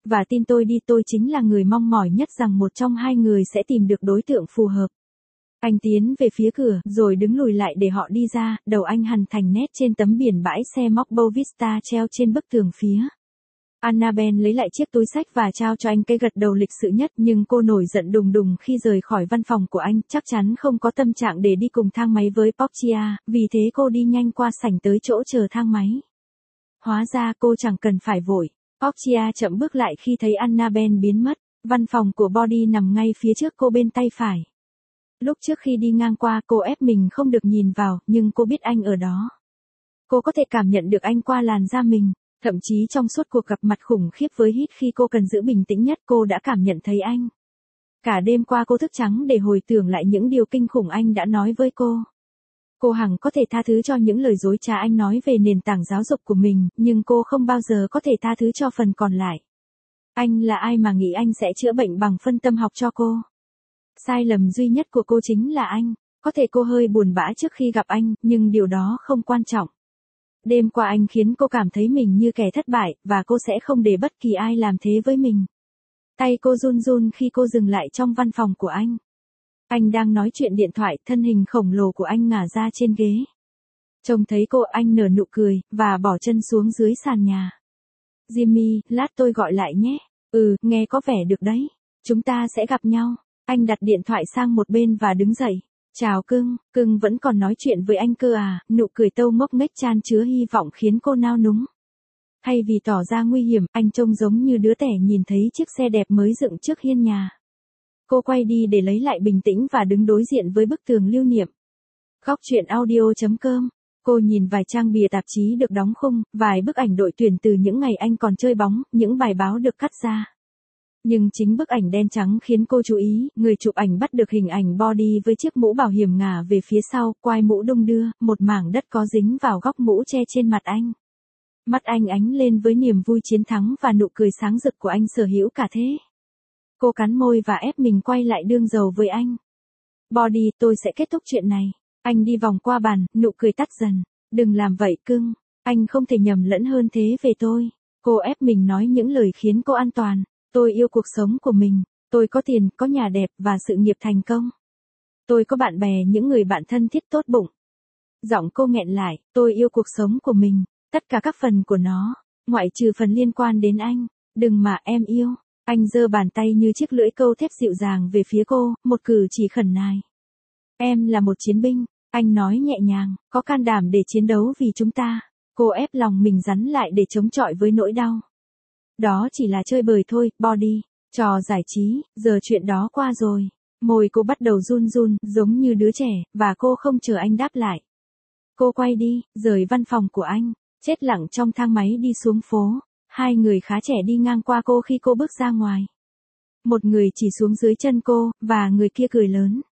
Và tin tôi đi, tôi chính là người mong mỏi nhất rằng một trong hai người sẽ tìm được đối tượng phù hợp. Anh tiến về phía cửa, rồi đứng lùi lại để họ đi ra, đầu anh hằn thành nét trên tấm biển bãi xe Mocbo Vista treo trên bức tường phía. Annabelle lấy lại chiếc túi xách và trao cho anh cái gật đầu lịch sự nhất, nhưng cô nổi giận đùng đùng khi rời khỏi văn phòng của anh, chắc chắn không có tâm trạng để đi cùng thang máy với Portia, vì thế cô đi nhanh qua sảnh tới chỗ chờ thang máy. Hóa ra cô chẳng cần phải vội. Portia chậm bước lại khi thấy Annabelle biến mất. Văn phòng của Body nằm ngay phía trước cô bên tay phải. Lúc trước khi đi ngang qua, cô ép mình không được nhìn vào, nhưng cô biết anh ở đó. Cô có thể cảm nhận được anh qua làn da mình. Thậm chí trong suốt cuộc gặp mặt khủng khiếp với Hít, khi cô cần giữ bình tĩnh nhất, cô đã cảm nhận thấy anh. Cả đêm qua cô thức trắng để hồi tưởng lại những điều kinh khủng anh đã nói với cô. Cô hằng có thể tha thứ cho những lời dối trá anh nói về nền tảng giáo dục của mình, nhưng cô không bao giờ có thể tha thứ cho phần còn lại. Anh là ai mà nghĩ anh sẽ chữa bệnh bằng phân tâm học cho cô? Sai lầm duy nhất của cô chính là anh. Có thể cô hơi buồn bã trước khi gặp anh, nhưng điều đó không quan trọng. Đêm qua anh khiến cô cảm thấy mình như kẻ thất bại, và cô sẽ không để bất kỳ ai làm thế với mình. Tay cô run run khi cô dừng lại trong văn phòng của anh. Anh đang nói chuyện điện thoại, thân hình khổng lồ của anh ngả ra trên ghế. Trông thấy cô, anh nở nụ cười, và bỏ chân xuống dưới sàn nhà. Jimmy, lát tôi gọi lại nhé. Ừ, nghe có vẻ được đấy. Chúng ta sẽ gặp nhau. Anh đặt điện thoại sang một bên và đứng dậy. Chào cưng, cưng vẫn còn nói chuyện với anh cơ à? Nụ cười tâu ngốc nghếch chan chứa hy vọng khiến cô nao núng. Thay vì tỏ ra nguy hiểm, anh trông giống như đứa trẻ nhìn thấy chiếc xe đẹp mới dựng trước hiên nhà. Cô quay đi để lấy lại bình tĩnh và đứng đối diện với bức tường lưu niệm. Góc truyện audio chấm com. Cô nhìn vài trang bìa tạp chí được đóng khung, vài bức ảnh đội tuyển từ những ngày anh còn chơi bóng, những bài báo được cắt ra. Nhưng chính bức ảnh đen trắng khiến cô chú ý, người chụp ảnh bắt được hình ảnh Body với chiếc mũ bảo hiểm ngả về phía sau, quai mũ đung đưa, một mảng đất có dính vào góc mũ che trên mặt anh. Mắt anh ánh lên với niềm vui chiến thắng và nụ cười sáng rực của anh sở hữu cả thế. Cô cắn môi và ép mình quay lại đương dầu với anh. Body, tôi sẽ kết thúc chuyện này. Anh đi vòng qua bàn, nụ cười tắt dần. Đừng làm vậy cưng. Anh không thể nhầm lẫn hơn thế về tôi. Cô ép mình nói những lời khiến cô an toàn. Tôi yêu cuộc sống của mình. Tôi có tiền, có nhà đẹp và sự nghiệp thành công. Tôi có bạn bè, những người bạn thân thiết tốt bụng. Giọng cô nghẹn lại, tôi yêu cuộc sống của mình. Tất cả các phần của nó, ngoại trừ phần liên quan đến anh. Đừng mà em yêu. Anh giơ bàn tay như chiếc lưỡi câu thép dịu dàng về phía cô, một cử chỉ khẩn nài. Em là một chiến binh, anh nói nhẹ nhàng, có can đảm để chiến đấu vì chúng ta. Cô ép lòng mình rắn lại để chống chọi với nỗi đau. Đó chỉ là chơi bời thôi, Body. Trò giải trí, giờ chuyện đó qua rồi. Môi cô bắt đầu run run, giống như đứa trẻ, và cô không chờ anh đáp lại. Cô quay đi, rời văn phòng của anh, chết lặng trong thang máy đi xuống phố. Hai người khá trẻ đi ngang qua cô khi cô bước ra ngoài. Một người chỉ xuống dưới chân cô, và người kia cười lớn.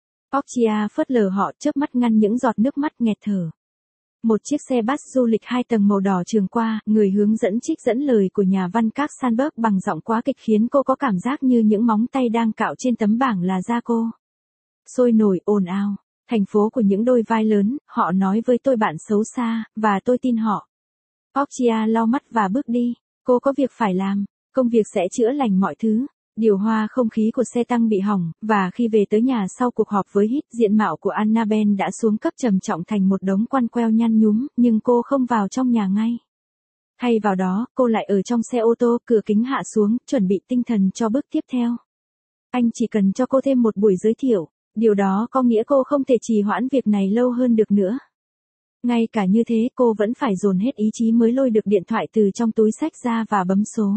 Portia phớt lờ họ, chớp mắt ngăn những giọt nước mắt nghẹt thở. Một chiếc xe bus du lịch hai tầng màu đỏ trường qua, người hướng dẫn trích dẫn lời của nhà văn Karl Sandburg bằng giọng quá kịch khiến cô có cảm giác như những móng tay đang cạo trên tấm bảng là da cô. Sôi nổi ồn ào, thành phố của những đôi vai lớn, họ nói với tôi bạn xấu xa, và tôi tin họ. Portia lau mắt và bước đi. Cô có việc phải làm. Công việc sẽ chữa lành mọi thứ. Điều hòa không khí của xe tăng bị hỏng, và khi về tới nhà sau cuộc họp với Hít, diện mạo của Annabelle đã xuống cấp trầm trọng thành một đống quăn queo nhăn nhúm, nhưng cô không vào trong nhà ngay. Thay vào đó, cô lại ở trong xe ô tô, cửa kính hạ xuống, chuẩn bị tinh thần cho bước tiếp theo. Anh chỉ cần cho cô thêm một buổi giới thiệu. Điều đó có nghĩa cô không thể trì hoãn việc này lâu hơn được nữa. Ngay cả như thế, cô vẫn phải dồn hết ý chí mới lôi được điện thoại từ trong túi xách ra và bấm số.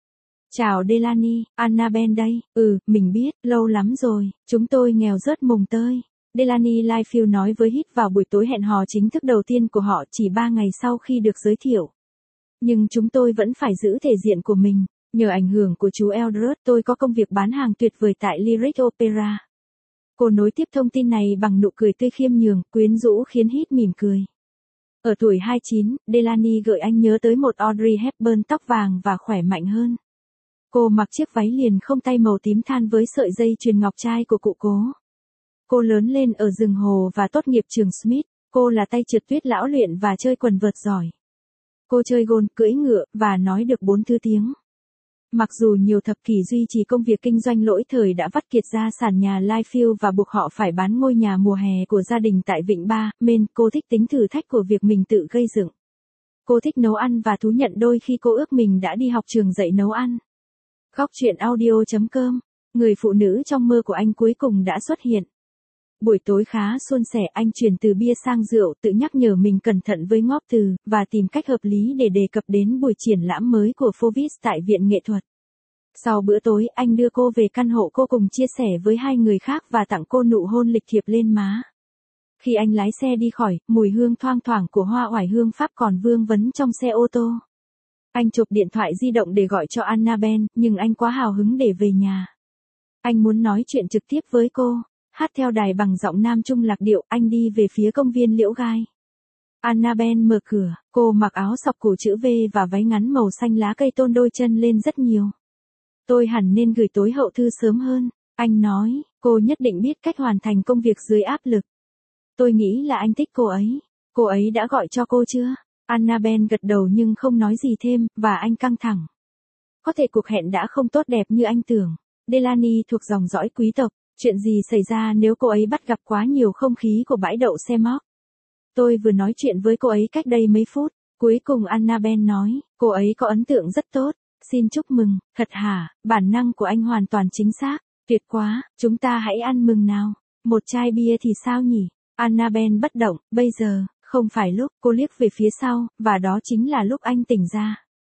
Chào Delaney, Annabelle đây. Ừ, mình biết, lâu lắm rồi, chúng tôi nghèo rớt mồng tơi. Delaney Liefeld nói với Hít vào buổi tối hẹn hò chính thức đầu tiên của họ chỉ ba ngày sau khi được giới thiệu. Nhưng chúng tôi vẫn phải giữ thể diện của mình. Nhờ ảnh hưởng của chú Eldred, tôi có công việc bán hàng tuyệt vời tại Lyric Opera. Cô nối tiếp thông tin này bằng nụ cười tươi khiêm nhường, quyến rũ khiến Hít mỉm cười. Ở tuổi hai mươi chín, Delaney gợi anh nhớ tới một Audrey Hepburn tóc vàng và khỏe mạnh hơn. Cô mặc chiếc váy liền không tay màu tím than với sợi dây chuyền ngọc trai của cụ cố. Cô lớn lên ở rừng hồ và tốt nghiệp trường Smith. Cô là tay trượt tuyết lão luyện và chơi quần vợt giỏi. Cô chơi gôn, cưỡi ngựa, và nói được bốn thứ tiếng. Mặc dù nhiều thập kỷ duy trì công việc kinh doanh lỗi thời đã vắt kiệt gia sản nhà Lightfield và buộc họ phải bán ngôi nhà mùa hè của gia đình tại Vịnh Ba, Maine, cô thích tính thử thách của việc mình tự gây dựng. Cô thích nấu ăn và thú nhận đôi khi cô ước mình đã đi học trường dạy nấu ăn. Góc chuyện audio chấm com, người phụ nữ trong mơ của anh cuối cùng đã xuất hiện. Buổi tối khá suôn sẻ, anh chuyển từ bia sang rượu, tự nhắc nhở mình cẩn thận với ngóp từ, và tìm cách hợp lý để đề cập đến buổi triển lãm mới của Fovist tại Viện Nghệ thuật. Sau bữa tối, anh đưa cô về căn hộ cô cùng chia sẻ với hai người khác và tặng cô nụ hôn lịch thiệp lên má. Khi anh lái xe đi khỏi, mùi hương thoang thoảng của hoa oải hương Pháp còn vương vấn trong xe ô tô. Anh chụp điện thoại di động để gọi cho Annabelle, nhưng anh quá hào hứng để về nhà. Anh muốn nói chuyện trực tiếp với cô. Hát theo đài bằng giọng nam trung lạc điệu, anh đi về phía công viên Liễu Gai. Annabelle mở cửa, cô mặc áo sọc cổ chữ V và váy ngắn màu xanh lá cây tôn đôi chân lên rất nhiều. Tôi hẳn nên gửi tối hậu thư sớm hơn, anh nói, cô nhất định biết cách hoàn thành công việc dưới áp lực. Tôi nghĩ là anh thích cô ấy. Cô ấy đã gọi cho cô chưa? Annabelle gật đầu nhưng không nói gì thêm, và anh căng thẳng. Có thể cuộc hẹn đã không tốt đẹp như anh tưởng. Delaney thuộc dòng dõi quý tộc. Chuyện gì xảy ra nếu cô ấy bắt gặp quá nhiều không khí của bãi đậu xe móc? Tôi vừa nói chuyện với cô ấy cách đây mấy phút. Cuối cùng Annabelle nói, cô ấy có ấn tượng rất tốt. Xin chúc mừng, thật hả, bản năng của anh hoàn toàn chính xác. Tuyệt quá, chúng ta hãy ăn mừng nào. Một chai bia thì sao nhỉ? Annabelle bất động, bây giờ, không phải lúc. Cô liếc về phía sau, và đó chính là lúc anh tỉnh ra.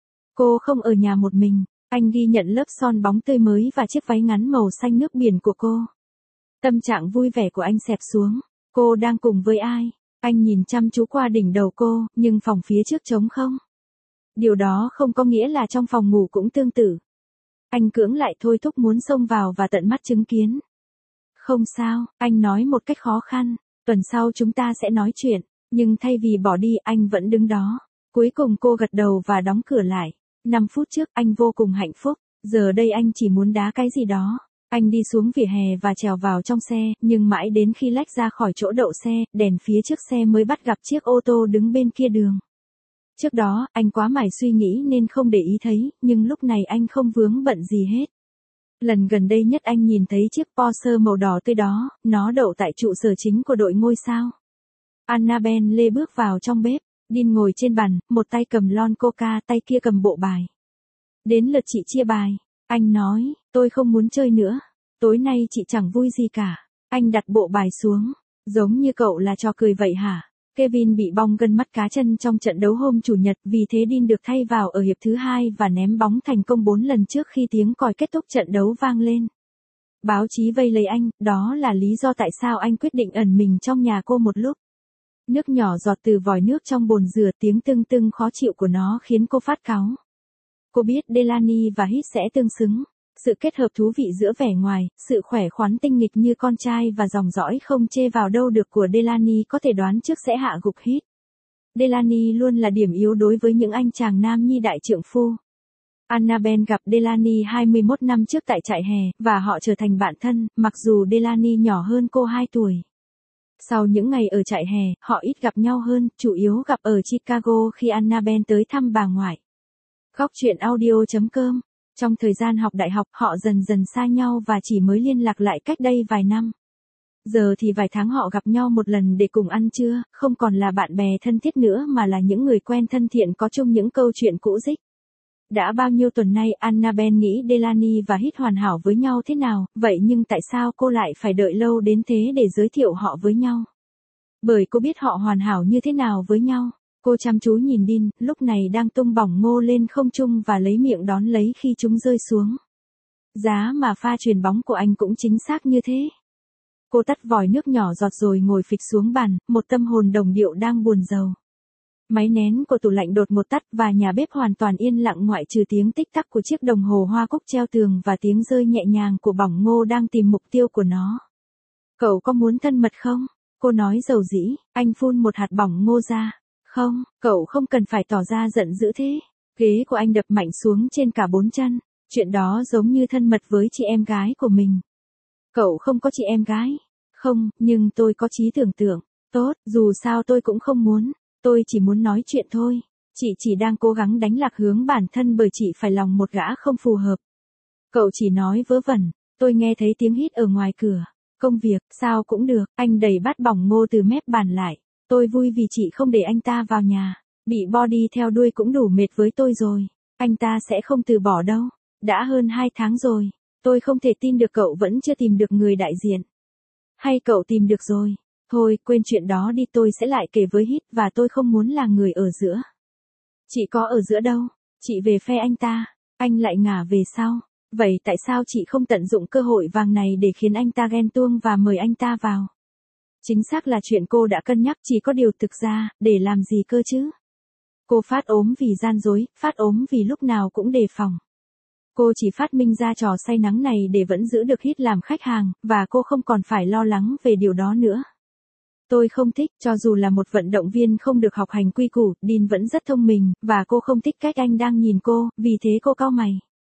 Cô không ở nhà một mình. Anh ghi nhận lớp son bóng tươi mới và chiếc váy ngắn màu xanh nước biển của cô. Tâm trạng vui vẻ của anh xẹp xuống. Cô đang cùng với ai? Anh nhìn chăm chú qua đỉnh đầu cô, nhưng phòng phía trước trống không. Điều đó không có nghĩa là trong phòng ngủ cũng tương tự. Anh cưỡng lại thôi thúc muốn xông vào và tận mắt chứng kiến. Không sao, anh nói một cách khó khăn. Tuần sau chúng ta sẽ nói chuyện. Nhưng thay vì bỏ đi, anh vẫn đứng đó. Cuối cùng cô gật đầu và đóng cửa lại. năm phút trước, anh vô cùng hạnh phúc. Giờ đây anh chỉ muốn đá cái gì đó. Anh đi xuống vỉa hè và trèo vào trong xe, nhưng mãi đến khi lách ra khỏi chỗ đậu xe, đèn phía trước xe mới bắt gặp chiếc ô tô đứng bên kia đường. Trước đó, anh quá mải suy nghĩ nên không để ý thấy, nhưng lúc này anh không vướng bận gì hết. Lần gần đây nhất anh nhìn thấy chiếc Porsche màu đỏ tươi đó, nó đậu tại trụ sở chính của đội ngôi sao. Annabelle lê bước vào trong bếp. Dean ngồi trên bàn, một tay cầm lon coca, tay kia cầm bộ bài. Đến lượt chị chia bài. Anh nói, tôi không muốn chơi nữa. Tối nay chị chẳng vui gì cả. Anh đặt bộ bài xuống. Giống như cậu là trò cười vậy hả? Kevin bị bong gân mắt cá chân trong trận đấu hôm Chủ nhật, vì thế Dean được thay vào ở hiệp thứ hai và ném bóng thành công bốn lần trước khi tiếng còi kết thúc trận đấu vang lên. Báo chí vây lấy anh, đó là lý do tại sao anh quyết định ẩn mình trong nhà cô một lúc. Nước nhỏ giọt từ vòi nước trong bồn rửa, tiếng tưng tưng khó chịu của nó khiến cô phát cáu. Cô biết Delaney và Hít sẽ tương xứng. Sự kết hợp thú vị giữa vẻ ngoài, sự khỏe khoắn tinh nghịch như con trai và dòng dõi không chê vào đâu được của Delaney có thể đoán trước sẽ hạ gục Hít. Delaney luôn là điểm yếu đối với những anh chàng nam nhi đại trượng phu. Annabelle gặp Delaney hai mươi mốt năm trước tại trại hè, và họ trở thành bạn thân, mặc dù Delaney nhỏ hơn cô hai tuổi. Sau những ngày ở trại hè, họ ít gặp nhau hơn, chủ yếu gặp ở Chicago khi Annabelle tới thăm bà ngoại. Góc chuyện audio chấm com. Trong thời gian học đại học, họ dần dần xa nhau và chỉ mới liên lạc lại cách đây vài năm. Giờ thì vài tháng họ gặp nhau một lần để cùng ăn trưa, không còn là bạn bè thân thiết nữa mà là những người quen thân thiện có chung những câu chuyện cũ rích. Đã bao nhiêu tuần nay Annabelle nghĩ Delaney và Hít hoàn hảo với nhau thế nào, vậy nhưng tại sao cô lại phải đợi lâu đến thế để giới thiệu họ với nhau? Bởi cô biết họ hoàn hảo như thế nào với nhau. Cô chăm chú nhìn Dean, lúc này đang tung bỏng ngô lên không trung và lấy miệng đón lấy khi chúng rơi xuống. Giá mà pha chuyền bóng của anh cũng chính xác như thế. Cô tắt vòi nước nhỏ giọt rồi ngồi phịch xuống bàn, một tâm hồn đồng điệu đang buồn rầu. Máy nén của tủ lạnh đột ngột tắt và nhà bếp hoàn toàn yên lặng ngoại trừ tiếng tích tắc của chiếc đồng hồ hoa cúc treo tường và tiếng rơi nhẹ nhàng của bỏng ngô đang tìm mục tiêu của nó. Cậu có muốn thân mật không? Cô nói dầu dĩ, anh phun một hạt bỏng ngô ra. Không, cậu không cần phải tỏ ra giận dữ thế. Ghế của anh đập mạnh xuống trên cả bốn chân. Chuyện đó giống như thân mật với chị em gái của mình. Cậu không có chị em gái. Không, nhưng tôi có trí tưởng tượng. Tốt, dù sao tôi cũng không muốn. Tôi chỉ muốn nói chuyện thôi. Chị chỉ đang cố gắng đánh lạc hướng bản thân bởi chị phải lòng một gã không phù hợp. Cậu chỉ nói vớ vẩn, tôi nghe thấy tiếng hít ở ngoài cửa. Công việc, sao cũng được, anh đẩy bát bỏng ngô từ mép bàn lại. Tôi vui vì chị không để anh ta vào nhà. Bị body theo đuôi cũng đủ mệt với tôi rồi. Anh ta sẽ không từ bỏ đâu. Đã hơn hai tháng rồi. Tôi không thể tin được cậu vẫn chưa tìm được người đại diện. Hay cậu tìm được rồi? Thôi, quên chuyện đó đi, tôi sẽ lại kể với Hít và tôi không muốn là người ở giữa. Chị có ở giữa đâu, chị về phe anh ta, anh lại ngả về sau. Vậy tại sao chị không tận dụng cơ hội vàng này để khiến anh ta ghen tuông và mời anh ta vào? Chính xác là chuyện cô đã cân nhắc, chỉ có điều thực ra, để làm gì cơ chứ? Cô phát ốm vì gian dối, phát ốm vì lúc nào cũng đề phòng. Cô chỉ phát minh ra trò say nắng này để vẫn giữ được Hít làm khách hàng, và cô không còn phải lo lắng về điều đó nữa. Tôi không thích, cho dù là một vận động viên không được học hành quy củ, Dean vẫn rất thông minh, và cô không thích cách anh đang nhìn cô, vì thế cô cau mày.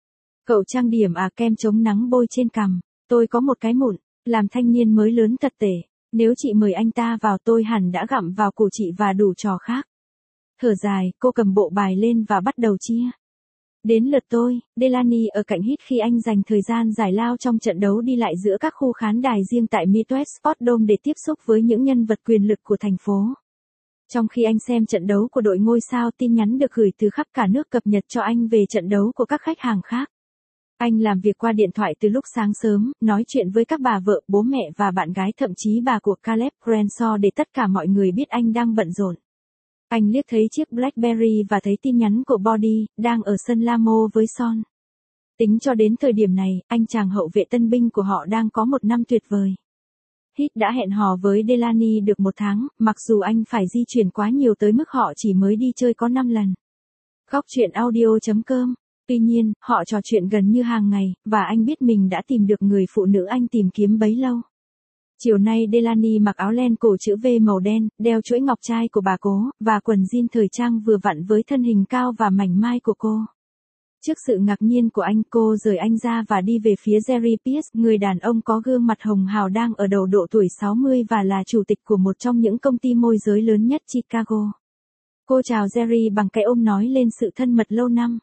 Cậu trang điểm à, kem chống nắng bôi trên cằm, tôi có một cái mụn, làm thanh niên mới lớn thật tệ, nếu chị mời anh ta vào tôi hẳn đã gặm vào cổ chị và đủ trò khác. Thở dài, cô cầm bộ bài lên và bắt đầu chia. Đến lượt tôi, Delaney ở cạnh Hít khi anh dành thời gian giải lao trong trận đấu đi lại giữa các khu khán đài riêng tại Midwest Sports Dome để tiếp xúc với những nhân vật quyền lực của thành phố. Trong khi anh xem trận đấu của đội ngôi sao, tin nhắn được gửi từ khắp cả nước cập nhật cho anh về trận đấu của các khách hàng khác. Anh làm việc qua điện thoại từ lúc sáng sớm, nói chuyện với các bà vợ, bố mẹ và bạn gái, thậm chí bà của Caleb Crenshaw để tất cả mọi người biết anh đang bận rộn. Anh liếc thấy chiếc BlackBerry và thấy tin nhắn của Body, đang ở sân Lamo với Son. Tính cho đến thời điểm này, anh chàng hậu vệ tân binh của họ đang có một năm tuyệt vời. Hít đã hẹn hò với Delaney được một tháng, mặc dù anh phải di chuyển quá nhiều tới mức họ chỉ mới đi chơi có năm lần. Góc chuyện audio chấm com. Tuy nhiên, họ trò chuyện gần như hàng ngày, và anh biết mình đã tìm được người phụ nữ anh tìm kiếm bấy lâu. Chiều nay Delaney mặc áo len cổ chữ V màu đen, đeo chuỗi ngọc trai của bà cố, và quần jean thời trang vừa vặn với thân hình cao và mảnh mai của cô. Trước sự ngạc nhiên của anh, cô rời anh ra và đi về phía Jerry Pierce, người đàn ông có gương mặt hồng hào đang ở đầu độ tuổi sáu mươi và là chủ tịch của một trong những công ty môi giới lớn nhất Chicago. Cô chào Jerry bằng cái ôm nói lên sự thân mật lâu năm.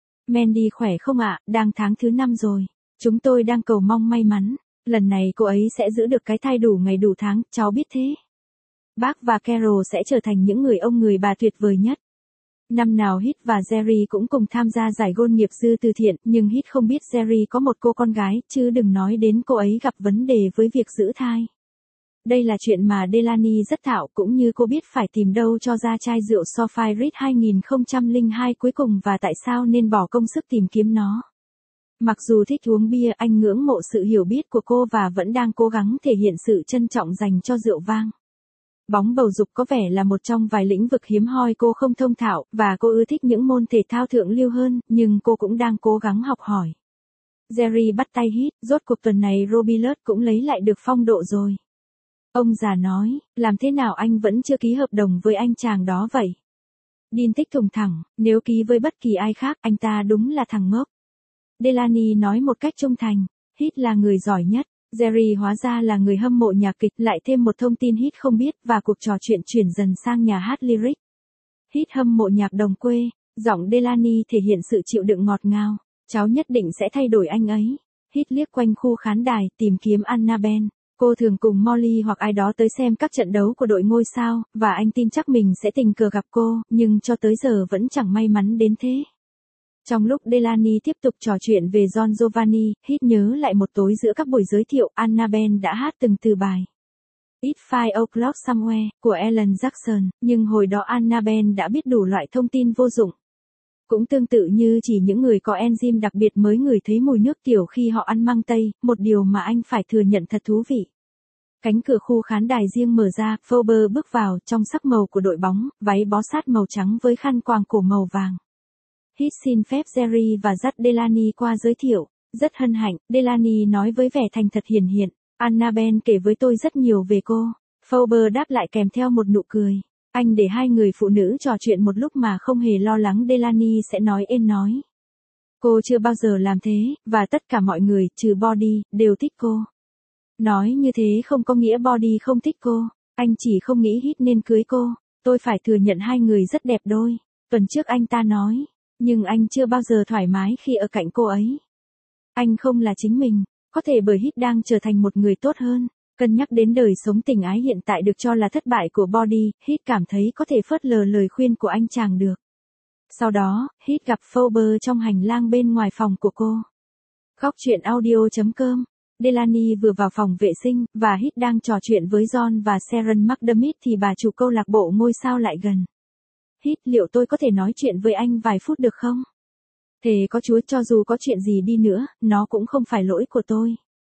Mandy khỏe không ạ, đang tháng thứ năm rồi. Chúng tôi đang cầu mong may mắn. Lần này cô ấy sẽ giữ được cái thai đủ ngày đủ tháng, cháu biết thế. Bác và Carol sẽ trở thành những người ông người bà tuyệt vời nhất. Năm nào Hít và Jerry cũng cùng tham gia giải gôn nghiệp dư từ thiện, nhưng Hít không biết Jerry có một cô con gái, chứ đừng nói đến cô ấy gặp vấn đề với việc giữ thai. Đây là chuyện mà Delaney rất thạo, cũng như cô biết phải tìm đâu cho ra chai rượu Sofirit hai không không hai cuối cùng và tại sao nên bỏ công sức tìm kiếm nó. Mặc dù thích uống bia, anh ngưỡng mộ sự hiểu biết của cô và vẫn đang cố gắng thể hiện sự trân trọng dành cho rượu vang. Bóng bầu dục có vẻ là một trong vài lĩnh vực hiếm hoi cô không thông thạo, và cô ưa thích những môn thể thao thượng lưu hơn, nhưng cô cũng đang cố gắng học hỏi. Jerry bắt tay Hít, rốt cuộc tuần này Robillard cũng lấy lại được phong độ rồi. Ông già nói, làm thế nào anh vẫn chưa ký hợp đồng với anh chàng đó vậy? Dean thích thùng thẳng, nếu ký với bất kỳ ai khác, anh ta đúng là thằng ngốc. Delaney nói một cách trung thành, Hít là người giỏi nhất. Jerry hóa ra là người hâm mộ nhạc kịch, lại thêm một thông tin Hít không biết, và cuộc trò chuyện chuyển dần sang nhà hát lyric. Hít hâm mộ nhạc đồng quê, giọng Delaney thể hiện sự chịu đựng ngọt ngào, cháu nhất định sẽ thay đổi anh ấy. Hít liếc quanh khu khán đài, tìm kiếm Annabelle. Cô thường cùng Molly hoặc ai đó tới xem các trận đấu của đội ngôi sao, và anh tin chắc mình sẽ tình cờ gặp cô, nhưng cho tới giờ vẫn chẳng may mắn đến thế. Trong lúc Delaney tiếp tục trò chuyện về John Giovanni, Hít nhớ lại một tối giữa các buổi giới thiệu, Annabelle đã hát từng từ bài It's Five O'Clock Somewhere của Alan Jackson, nhưng hồi đó Annabelle đã biết đủ loại thông tin vô dụng. Cũng tương tự như chỉ những người có enzyme đặc biệt mới ngửi thấy mùi nước tiểu khi họ ăn măng tây, một điều mà anh phải thừa nhận thật thú vị. Cánh cửa khu khán đài riêng mở ra, Fowler bước vào trong sắc màu của đội bóng, váy bó sát màu trắng với khăn quàng cổ màu vàng. Hít xin phép Jerry và dắt Delaney qua giới thiệu. Rất hân hạnh, Delaney nói với vẻ thành thật hiền hiện. Annabelle kể với tôi rất nhiều về cô. Fowler đáp lại kèm theo một nụ cười. Anh để hai người phụ nữ trò chuyện một lúc mà không hề lo lắng Delaney sẽ nói ên nói. Cô chưa bao giờ làm thế, và tất cả mọi người, trừ Body, đều thích cô. Nói như thế không có nghĩa Body không thích cô. Anh chỉ không nghĩ Hít nên cưới cô. Tôi phải thừa nhận hai người rất đẹp đôi. Tuần trước anh ta nói, nhưng anh chưa bao giờ thoải mái khi ở cạnh cô ấy. Anh không là chính mình, có thể bởi Hit đang trở thành một người tốt hơn. Cân nhắc đến đời sống tình ái hiện tại được cho là thất bại của Body, Hit cảm thấy có thể phớt lờ lời khuyên của anh chàng được. Sau đó, Hit gặp Phoebe trong hành lang bên ngoài phòng của cô. Góc chuyện audio chấm com. Delaney vừa vào phòng vệ sinh, và Hit đang trò chuyện với John và Sharon McDermott thì bà chủ câu lạc bộ ngôi sao lại gần. Hit, liệu tôi có thể nói chuyện với anh vài phút được không? Thề có Chúa, cho dù có chuyện gì đi nữa, nó cũng không phải lỗi của tôi.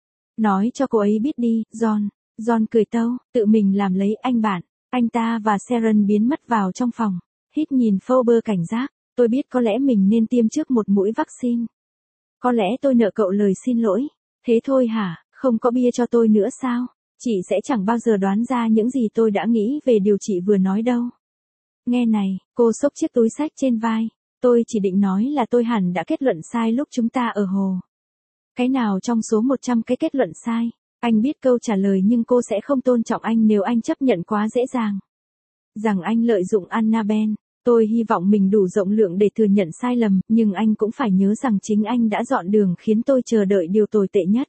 Nói cho cô ấy biết đi, John. John cười tâu, tự mình làm lấy anh bạn. Anh ta và Sharon biến mất vào trong phòng. Hit nhìn Phoebe cảnh giác. Tôi biết có lẽ mình nên tiêm trước một mũi vaccine. Có lẽ tôi nợ cậu lời xin lỗi. Thế thôi hả, không có bia cho tôi nữa sao? Chị sẽ chẳng bao giờ đoán ra những gì tôi đã nghĩ về điều chị vừa nói đâu. Nghe này, cô xốc chiếc túi xách trên vai. Tôi chỉ định nói là tôi hẳn đã kết luận sai lúc chúng ta ở hồ. Cái nào trong số một trăm cái kết luận sai? Anh biết câu trả lời nhưng cô sẽ không tôn trọng anh nếu anh chấp nhận quá dễ dàng. Rằng anh lợi dụng Annabelle. Tôi hy vọng mình đủ rộng lượng để thừa nhận sai lầm, nhưng anh cũng phải nhớ rằng chính anh đã dọn đường khiến tôi chờ đợi điều tồi tệ nhất.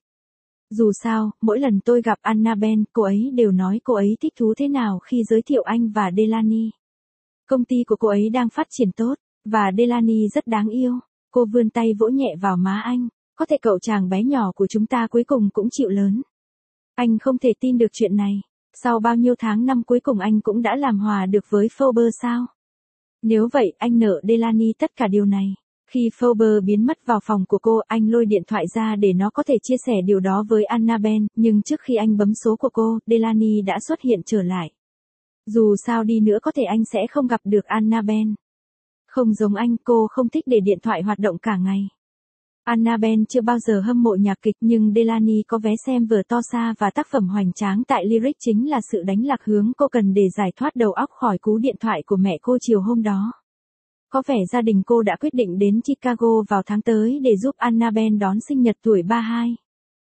Dù sao, mỗi lần tôi gặp Annabelle, cô ấy đều nói cô ấy thích thú thế nào khi giới thiệu anh và Delaney. Công ty của cô ấy đang phát triển tốt, và Delaney rất đáng yêu. Cô vươn tay vỗ nhẹ vào má anh. Có thể cậu chàng bé nhỏ của chúng ta cuối cùng cũng chịu lớn. Anh không thể tin được chuyện này. Sau bao nhiêu tháng năm cuối cùng anh cũng đã làm hòa được với Phoebe sao? Nếu vậy, anh nợ Delaney tất cả điều này. Khi Phoebe biến mất vào phòng của cô, anh lôi điện thoại ra để nó có thể chia sẻ điều đó với Annabelle, nhưng trước khi anh bấm số của cô, Delaney đã xuất hiện trở lại. Dù sao đi nữa có thể anh sẽ không gặp được Annabelle. Không giống anh, cô không thích để điện thoại hoạt động cả ngày. Annabelle chưa bao giờ hâm mộ nhạc kịch, nhưng Delaney có vé xem vở to xa và tác phẩm hoành tráng tại Lyric chính là sự đánh lạc hướng cô cần để giải thoát đầu óc khỏi cú điện thoại của mẹ cô chiều hôm đó. Có vẻ gia đình cô đã quyết định đến Chicago vào tháng tới để giúp Annabelle đón sinh nhật tuổi ba mươi hai.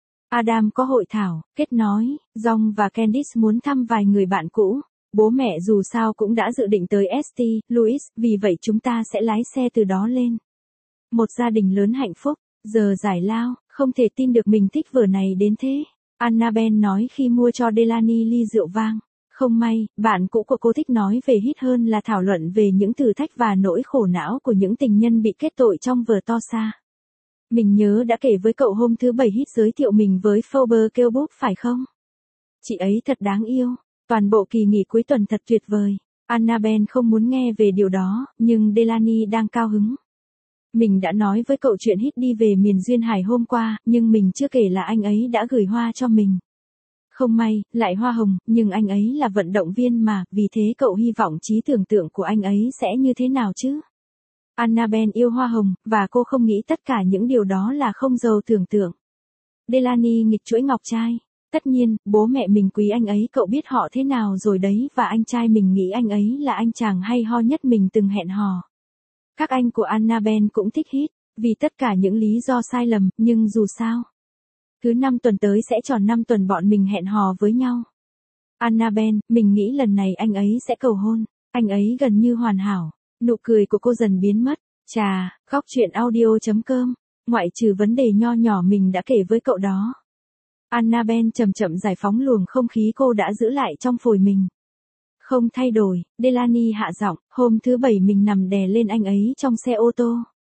Adam có hội thảo, kết nói, John và Candice muốn thăm vài người bạn cũ. Bố mẹ dù sao cũng đã dự định tới Saint Louis, vì vậy chúng ta sẽ lái xe từ đó lên. Một gia đình lớn hạnh phúc. Giờ giải lao, không thể tin được mình thích vở này đến thế. Annabelle nói khi mua cho Delaney ly rượu vang. Không may, bạn cũ của cô thích nói về Hit hơn là thảo luận về những thử thách và nỗi khổ não của những tình nhân bị kết tội trong vở to xa. Mình nhớ đã kể với cậu hôm thứ bảy Hit giới thiệu mình với Phoebe Keelbook phải không? Chị ấy thật đáng yêu. Toàn bộ kỳ nghỉ cuối tuần thật tuyệt vời. Annabelle không muốn nghe về điều đó, nhưng Delaney đang cao hứng. Mình đã nói với cậu chuyện Hit đi về miền Duyên Hải hôm qua, nhưng mình chưa kể là anh ấy đã gửi hoa cho mình. Không may, lại hoa hồng, nhưng anh ấy là vận động viên mà, vì thế cậu hy vọng trí tưởng tượng của anh ấy sẽ như thế nào chứ? Annabelle yêu hoa hồng, và cô không nghĩ tất cả những điều đó là không giàu tưởng tượng. Delaney nghịch chuỗi ngọc trai. Tất nhiên, bố mẹ mình quý anh ấy, cậu biết họ thế nào rồi đấy, và anh trai mình nghĩ anh ấy là anh chàng hay ho nhất mình từng hẹn hò. Các anh của Annabelle cũng thích Hit, vì tất cả những lý do sai lầm, nhưng dù sao. Thứ năm tuần tới sẽ tròn năm tuần bọn mình hẹn hò với nhau. Annabelle, mình nghĩ lần này anh ấy sẽ cầu hôn, anh ấy gần như hoàn hảo. Nụ cười của cô dần biến mất. Chà, góc chuyện audio chấm com, ngoại trừ vấn đề nho nhỏ mình đã kể với cậu đó. Annabelle chậm chậm giải phóng luồng không khí cô đã giữ lại trong phổi mình. Không thay đổi, Delaney hạ giọng, hôm thứ bảy mình nằm đè lên anh ấy trong xe ô tô.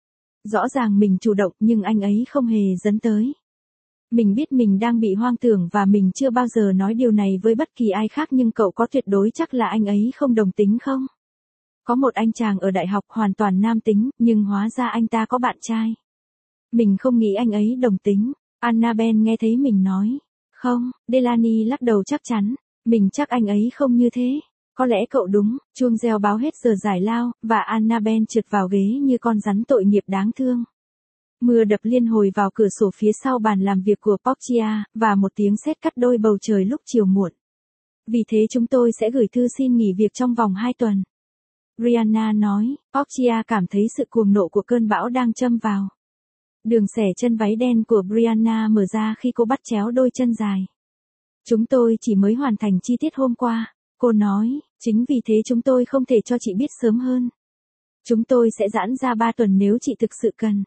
Rõ ràng mình chủ động nhưng anh ấy không hề dẫn tới. Mình biết mình đang bị hoang tưởng và mình chưa bao giờ nói điều này với bất kỳ ai khác, nhưng cậu có tuyệt đối chắc là anh ấy không đồng tính không? Có một anh chàng ở đại học hoàn toàn nam tính, nhưng hóa ra anh ta có bạn trai. Mình không nghĩ anh ấy đồng tính. Annabelle nghe thấy mình nói. Không, Delaney lắc đầu chắc chắn. Mình chắc anh ấy không như thế. Có lẽ cậu đúng. Chuông reo báo hết giờ giải lao, và Annabelle trượt vào ghế như con rắn tội nghiệp đáng thương. Mưa đập liên hồi vào cửa sổ phía sau bàn làm việc của Portia, và một tiếng sét cắt đôi bầu trời lúc chiều muộn. Vì thế chúng tôi sẽ gửi thư xin nghỉ việc trong vòng hai tuần. Brianna nói, Portia cảm thấy sự cuồng nộ của cơn bão đang châm vào. Đường xẻ chân váy đen của Brianna mở ra khi cô bắt chéo đôi chân dài. Chúng tôi chỉ mới hoàn thành chi tiết hôm qua. Cô nói, chính vì thế chúng tôi không thể cho chị biết sớm hơn. Chúng tôi sẽ giãn ra ba tuần nếu chị thực sự cần.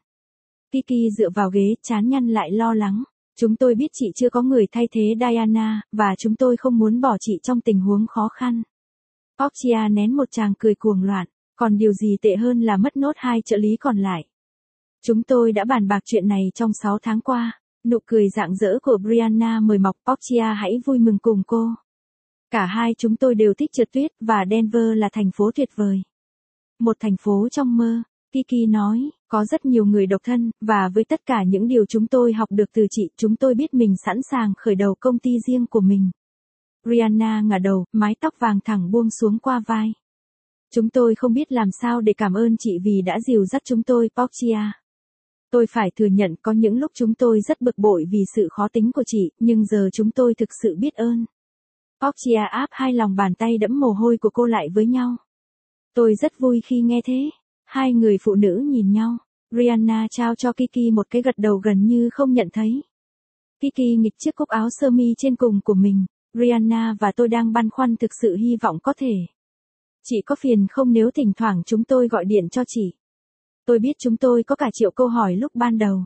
Kiki dựa vào ghế, trán nhăn lại lo lắng. Chúng tôi biết chị chưa có người thay thế Diana, và chúng tôi không muốn bỏ chị trong tình huống khó khăn. Portia nén một tràng cười cuồng loạn, còn điều gì tệ hơn là mất nốt hai trợ lý còn lại. Chúng tôi đã bàn bạc chuyện này trong sáu tháng qua. Nụ cười rạng rỡ của Brianna mời mọc Portia hãy vui mừng cùng cô. Cả hai chúng tôi đều thích trượt tuyết và Denver là thành phố tuyệt vời. Một thành phố trong mơ, Kiki nói, có rất nhiều người độc thân, và với tất cả những điều chúng tôi học được từ chị, chúng tôi biết mình sẵn sàng khởi đầu công ty riêng của mình. Brianna ngả đầu, mái tóc vàng thẳng buông xuống qua vai. Chúng tôi không biết làm sao để cảm ơn chị vì đã dìu dắt chúng tôi, Portia. Tôi phải thừa nhận có những lúc chúng tôi rất bực bội vì sự khó tính của chị, nhưng giờ chúng tôi thực sự biết ơn. Portia áp hai lòng bàn tay đẫm mồ hôi của cô lại với nhau. Tôi rất vui khi nghe thế. Hai người phụ nữ nhìn nhau. Brianna trao cho Kiki một cái gật đầu gần như không nhận thấy. Kiki nghịch chiếc cúc áo sơ mi trên cùng của mình. Brianna và tôi đang băn khoăn thực sự hy vọng có thể. Chị có phiền không nếu thỉnh thoảng chúng tôi gọi điện cho chị? Tôi biết chúng tôi có cả triệu câu hỏi lúc ban đầu.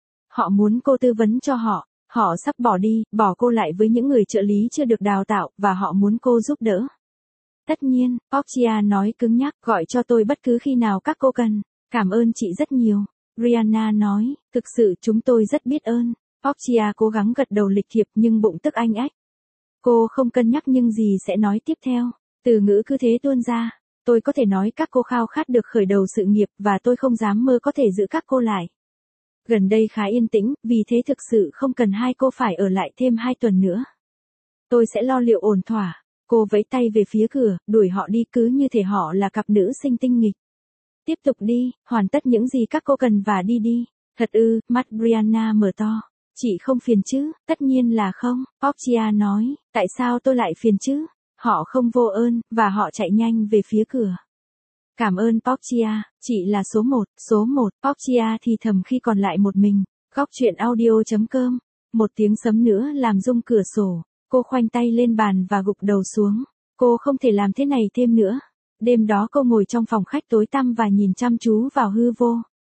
Họ muốn cô tư vấn cho họ. Họ sắp bỏ đi, bỏ cô lại với những người trợ lý chưa được đào tạo, và họ muốn cô giúp đỡ. Tất nhiên, Portia nói cứng nhắc, gọi cho tôi bất cứ khi nào các cô cần. Cảm ơn chị rất nhiều. Brianna nói, thực sự chúng tôi rất biết ơn. Portia cố gắng gật đầu lịch thiệp nhưng bụng tức anh ách. Cô không cân nhắc nhưng gì sẽ nói tiếp theo. Từ ngữ cứ thế tuôn ra. Tôi có thể nói các cô khao khát được khởi đầu sự nghiệp và tôi không dám mơ có thể giữ các cô lại. Gần đây khá yên tĩnh, vì thế thực sự không cần hai cô phải ở lại thêm hai tuần nữa. Tôi sẽ lo liệu ổn thỏa. Cô vẫy tay về phía cửa, đuổi họ đi cứ như thể họ là cặp nữ sinh tinh nghịch. Tiếp tục đi, hoàn tất những gì các cô cần và đi đi. Thật ư, mắt Brianna mở to. Chị không phiền chứ? Tất nhiên là không, Portia nói, tại sao tôi lại phiền chứ? Họ không vô ơn, và họ chạy nhanh về phía cửa. Cảm ơn Portia, chị là số một, số một, Portia thì thầm khi còn lại một mình. Góc truyện audio chấm com. Một tiếng sấm nữa làm rung cửa sổ. Cô khoanh tay lên bàn và gục đầu xuống. Cô không thể làm thế này thêm nữa. Đêm đó cô ngồi trong phòng khách tối tăm và nhìn chăm chú vào hư vô.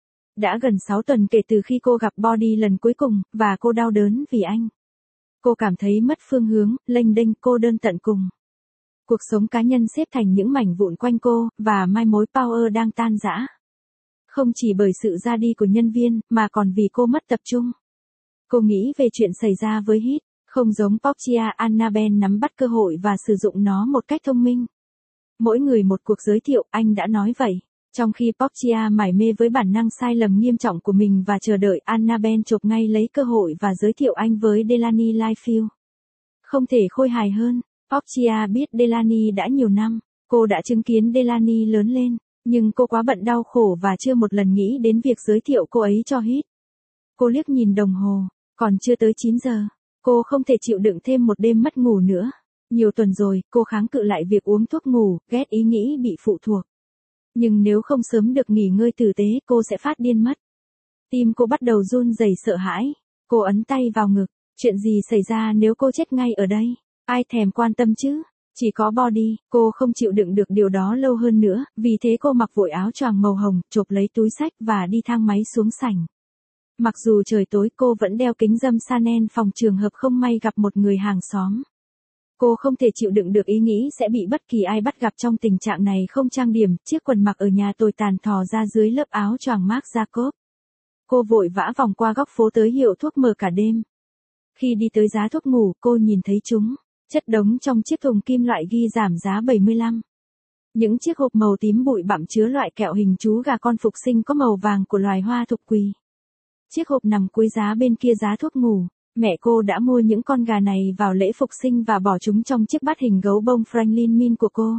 Đã gần sáu tuần kể từ khi cô gặp Body lần cuối cùng, và cô đau đớn vì anh. Cô cảm thấy mất phương hướng, lênh đênh, cô đơn tận cùng. Cuộc sống cá nhân xếp thành những mảnh vụn quanh cô, và mai mối Power đang tan rã. Không chỉ bởi sự ra đi của nhân viên, mà còn vì cô mất tập trung. Cô nghĩ về chuyện xảy ra với Hit, không giống Portia, Annabelle nắm bắt cơ hội và sử dụng nó một cách thông minh. Mỗi người một cuộc giới thiệu, anh đã nói vậy. Trong khi Portia mải mê với bản năng sai lầm nghiêm trọng của mình và chờ đợi, Annabelle chộp ngay lấy cơ hội và giới thiệu anh với Delaney Liefeld. Không thể khôi hài hơn. Portia biết Delaney đã nhiều năm. Cô đã chứng kiến Delaney lớn lên, nhưng cô quá bận đau khổ và chưa một lần nghĩ đến việc giới thiệu cô ấy cho Hit. Cô liếc nhìn đồng hồ, còn chưa tới chín giờ. Cô không thể chịu đựng thêm một đêm mất ngủ nữa. Nhiều tuần rồi, cô kháng cự lại việc uống thuốc ngủ, ghét ý nghĩ bị phụ thuộc. Nhưng nếu không sớm được nghỉ ngơi tử tế, cô sẽ phát điên mất. Tim cô bắt đầu run rẩy sợ hãi. Cô ấn tay vào ngực. Chuyện gì xảy ra nếu cô chết ngay ở đây? Ai thèm quan tâm chứ? Chỉ có Body. Cô không chịu đựng được điều đó lâu hơn nữa, vì thế cô mặc vội áo choàng màu hồng, chộp lấy túi xách và đi thang máy xuống sảnh. Mặc dù trời tối, cô vẫn đeo kính râm Chanel phòng trường hợp không may gặp một người hàng xóm. Cô không thể chịu đựng được ý nghĩ sẽ bị bất kỳ ai bắt gặp trong tình trạng này không trang điểm, chiếc quần mặc ở nhà tồi tàn thò ra dưới lớp áo choàng Marc Jacob. Cô vội vã vòng qua góc phố tới hiệu thuốc mở cả đêm. Khi đi tới giá thuốc ngủ, cô nhìn thấy chúng, chất đống trong chiếc thùng kim loại ghi giảm giá bảy mươi lăm. Những chiếc hộp màu tím bụi bặm chứa loại kẹo hình chú gà con phục sinh có màu vàng của loài hoa thục quỳ. Chiếc hộp nằm cuối giá bên kia giá thuốc ngủ. Mẹ cô đã mua những con gà này vào lễ phục sinh và bỏ chúng trong chiếc bát hình gấu bông Franklin Min của cô.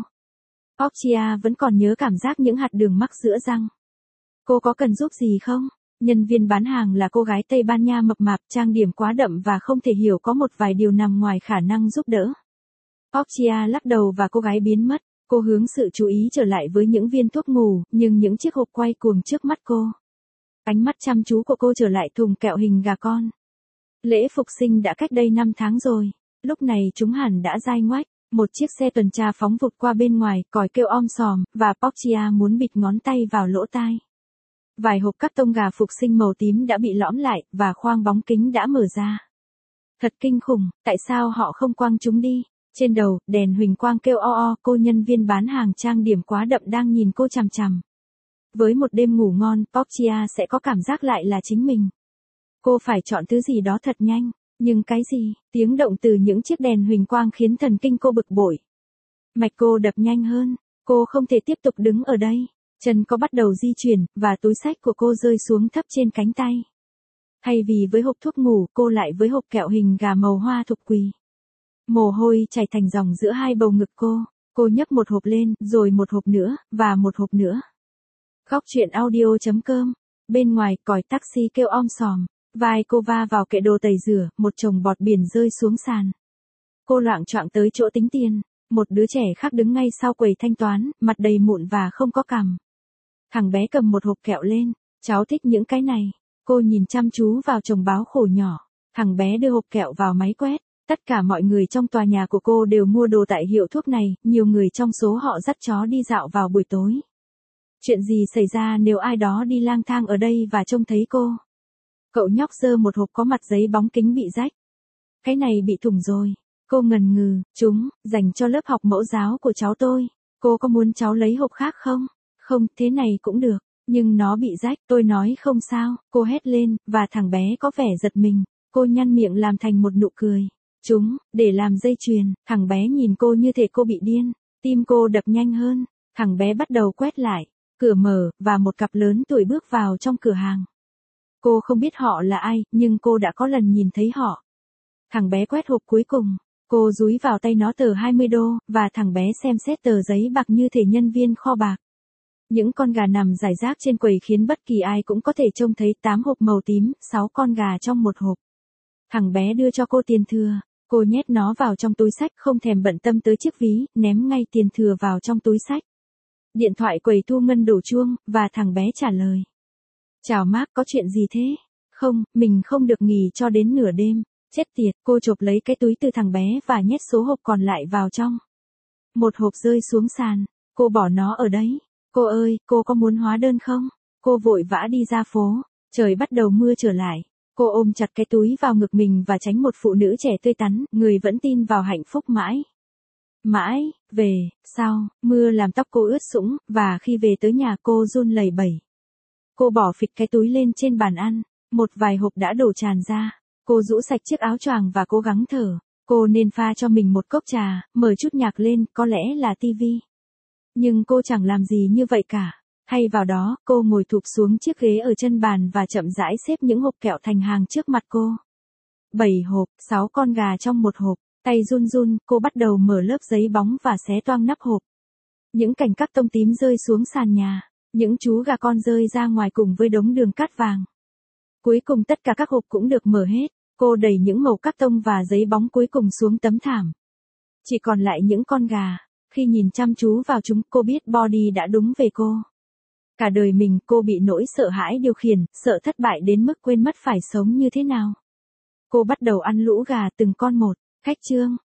Portia vẫn còn nhớ cảm giác những hạt đường mắc giữa răng. Cô có cần giúp gì không? Nhân viên bán hàng là cô gái Tây Ban Nha mập mạp, trang điểm quá đậm và không thể hiểu có một vài điều nằm ngoài khả năng giúp đỡ. Portia lắc đầu và cô gái biến mất. Cô hướng sự chú ý trở lại với những viên thuốc ngủ, nhưng những chiếc hộp quay cuồng trước mắt cô. Ánh mắt chăm chú của cô trở lại thùng kẹo hình gà con. Lễ phục sinh đã cách đây năm tháng rồi. Lúc này chúng hẳn đã dai ngoách. Một chiếc xe tuần tra phóng vụt qua bên ngoài, còi kêu om sòm, và Portia muốn bịt ngón tay vào lỗ tai. Vài hộp cắt tông gà phục sinh màu tím đã bị lõm lại, và khoang bóng kính đã mở ra. Thật kinh khủng, tại sao họ không quăng chúng đi? Trên đầu, đèn huỳnh quang kêu o o, cô nhân viên bán hàng trang điểm quá đậm đang nhìn cô chằm chằm. Với một đêm ngủ ngon, Portia sẽ có cảm giác lại là chính mình. Cô phải chọn thứ gì đó thật nhanh. Nhưng cái gì? Tiếng động từ những chiếc đèn huỳnh quang khiến thần kinh cô bực bội. Mạch cô đập nhanh hơn. Cô không thể tiếp tục đứng ở đây. Chân có bắt đầu di chuyển, và túi xách của cô rơi xuống thấp trên cánh tay. Thay vì với hộp thuốc ngủ, cô lại với hộp kẹo hình gà màu hoa thục quỳ. Mồ hôi chảy thành dòng giữa hai bầu ngực cô. Cô nhấc một hộp lên, rồi một hộp nữa, và một hộp nữa. Góc truyện audio chấm com. Bên ngoài, còi taxi kêu om sòm. Vai cô va vào kệ đồ tẩy rửa, một chồng bọt biển rơi xuống sàn. Cô loạng choạng tới chỗ tính tiền. Một đứa trẻ khác đứng ngay sau quầy thanh toán, mặt đầy mụn và không có cằm. Thằng bé cầm một hộp kẹo lên. Cháu thích những cái này. Cô nhìn chăm chú vào chồng báo khổ nhỏ. Thằng bé đưa hộp kẹo vào máy quét. Tất cả mọi người trong tòa nhà của cô đều mua đồ tại hiệu thuốc này, nhiều người trong số họ dắt chó đi dạo vào buổi tối. Chuyện gì xảy ra nếu ai đó đi lang thang ở đây và trông thấy cô? Cậu nhóc giơ một hộp có mặt giấy bóng kính bị rách. Cái này bị thủng rồi. Cô ngần ngừ, chúng, dành cho lớp học mẫu giáo của cháu tôi. Cô có muốn cháu lấy hộp khác không? Không, thế này cũng được. Nhưng nó bị rách, tôi nói không sao. Cô hét lên, và thằng bé có vẻ giật mình. Cô nhăn miệng làm thành một nụ cười. Chúng, để làm dây chuyền. Thằng bé nhìn cô như thể cô bị điên. Tim cô đập nhanh hơn. Thằng bé bắt đầu quét lại. Cửa mở, và một cặp lớn tuổi bước vào trong cửa hàng. Cô không biết họ là ai, nhưng cô đã có lần nhìn thấy họ. Thằng bé quét hộp cuối cùng. Cô dúi vào tay nó tờ hai mươi đô, và thằng bé xem xét tờ giấy bạc như thể nhân viên kho bạc. Những con gà nằm rải rác trên quầy khiến bất kỳ ai cũng có thể trông thấy tám hộp màu tím, sáu con gà trong một hộp. Thằng bé đưa cho cô tiền thừa. Cô nhét nó vào trong túi xách không thèm bận tâm tới chiếc ví, ném ngay tiền thừa vào trong túi xách. Điện thoại quầy thu ngân đổ chuông, và thằng bé trả lời. Chào Mark, có chuyện gì thế? Không, mình không được nghỉ cho đến nửa đêm. Chết tiệt, cô chộp lấy cái túi từ thằng bé và nhét số hộp còn lại vào trong. Một hộp rơi xuống sàn. Cô bỏ nó ở đấy. Cô ơi, cô có muốn hóa đơn không? Cô vội vã đi ra phố. Trời bắt đầu mưa trở lại. Cô ôm chặt cái túi vào ngực mình và tránh một phụ nữ trẻ tươi tắn, người vẫn tin vào hạnh phúc mãi. Mãi, về, sau, mưa làm tóc cô ướt sũng, và khi về tới nhà cô run lẩy bẩy. Cô bỏ phịch cái túi lên trên bàn ăn, một vài hộp đã đổ tràn ra. Cô rũ sạch chiếc áo choàng và cố gắng thở. Cô nên pha cho mình một cốc trà, mở chút nhạc lên, có lẽ là tivi. Nhưng cô chẳng làm gì như vậy cả. Thay vào đó, cô ngồi thụp xuống chiếc ghế ở chân bàn và chậm rãi xếp những hộp kẹo thành hàng trước mặt cô. Bảy hộp, sáu con gà trong một hộp. Tay run run, cô bắt đầu mở lớp giấy bóng và xé toang nắp hộp. Những cành cắt tông tím rơi xuống sàn nhà. Những chú gà con rơi ra ngoài cùng với đống đường cát vàng. Cuối cùng tất cả các hộp cũng được mở hết. Cô đẩy những mẩu cắt tông và giấy bóng cuối cùng xuống tấm thảm. Chỉ còn lại những con gà. Khi nhìn chăm chú vào chúng, cô biết Body đã đúng về cô. Cả đời mình cô bị nỗi sợ hãi điều khiển, sợ thất bại đến mức quên mất phải sống như thế nào. Cô bắt đầu ăn lũ gà từng con một. Khách trương,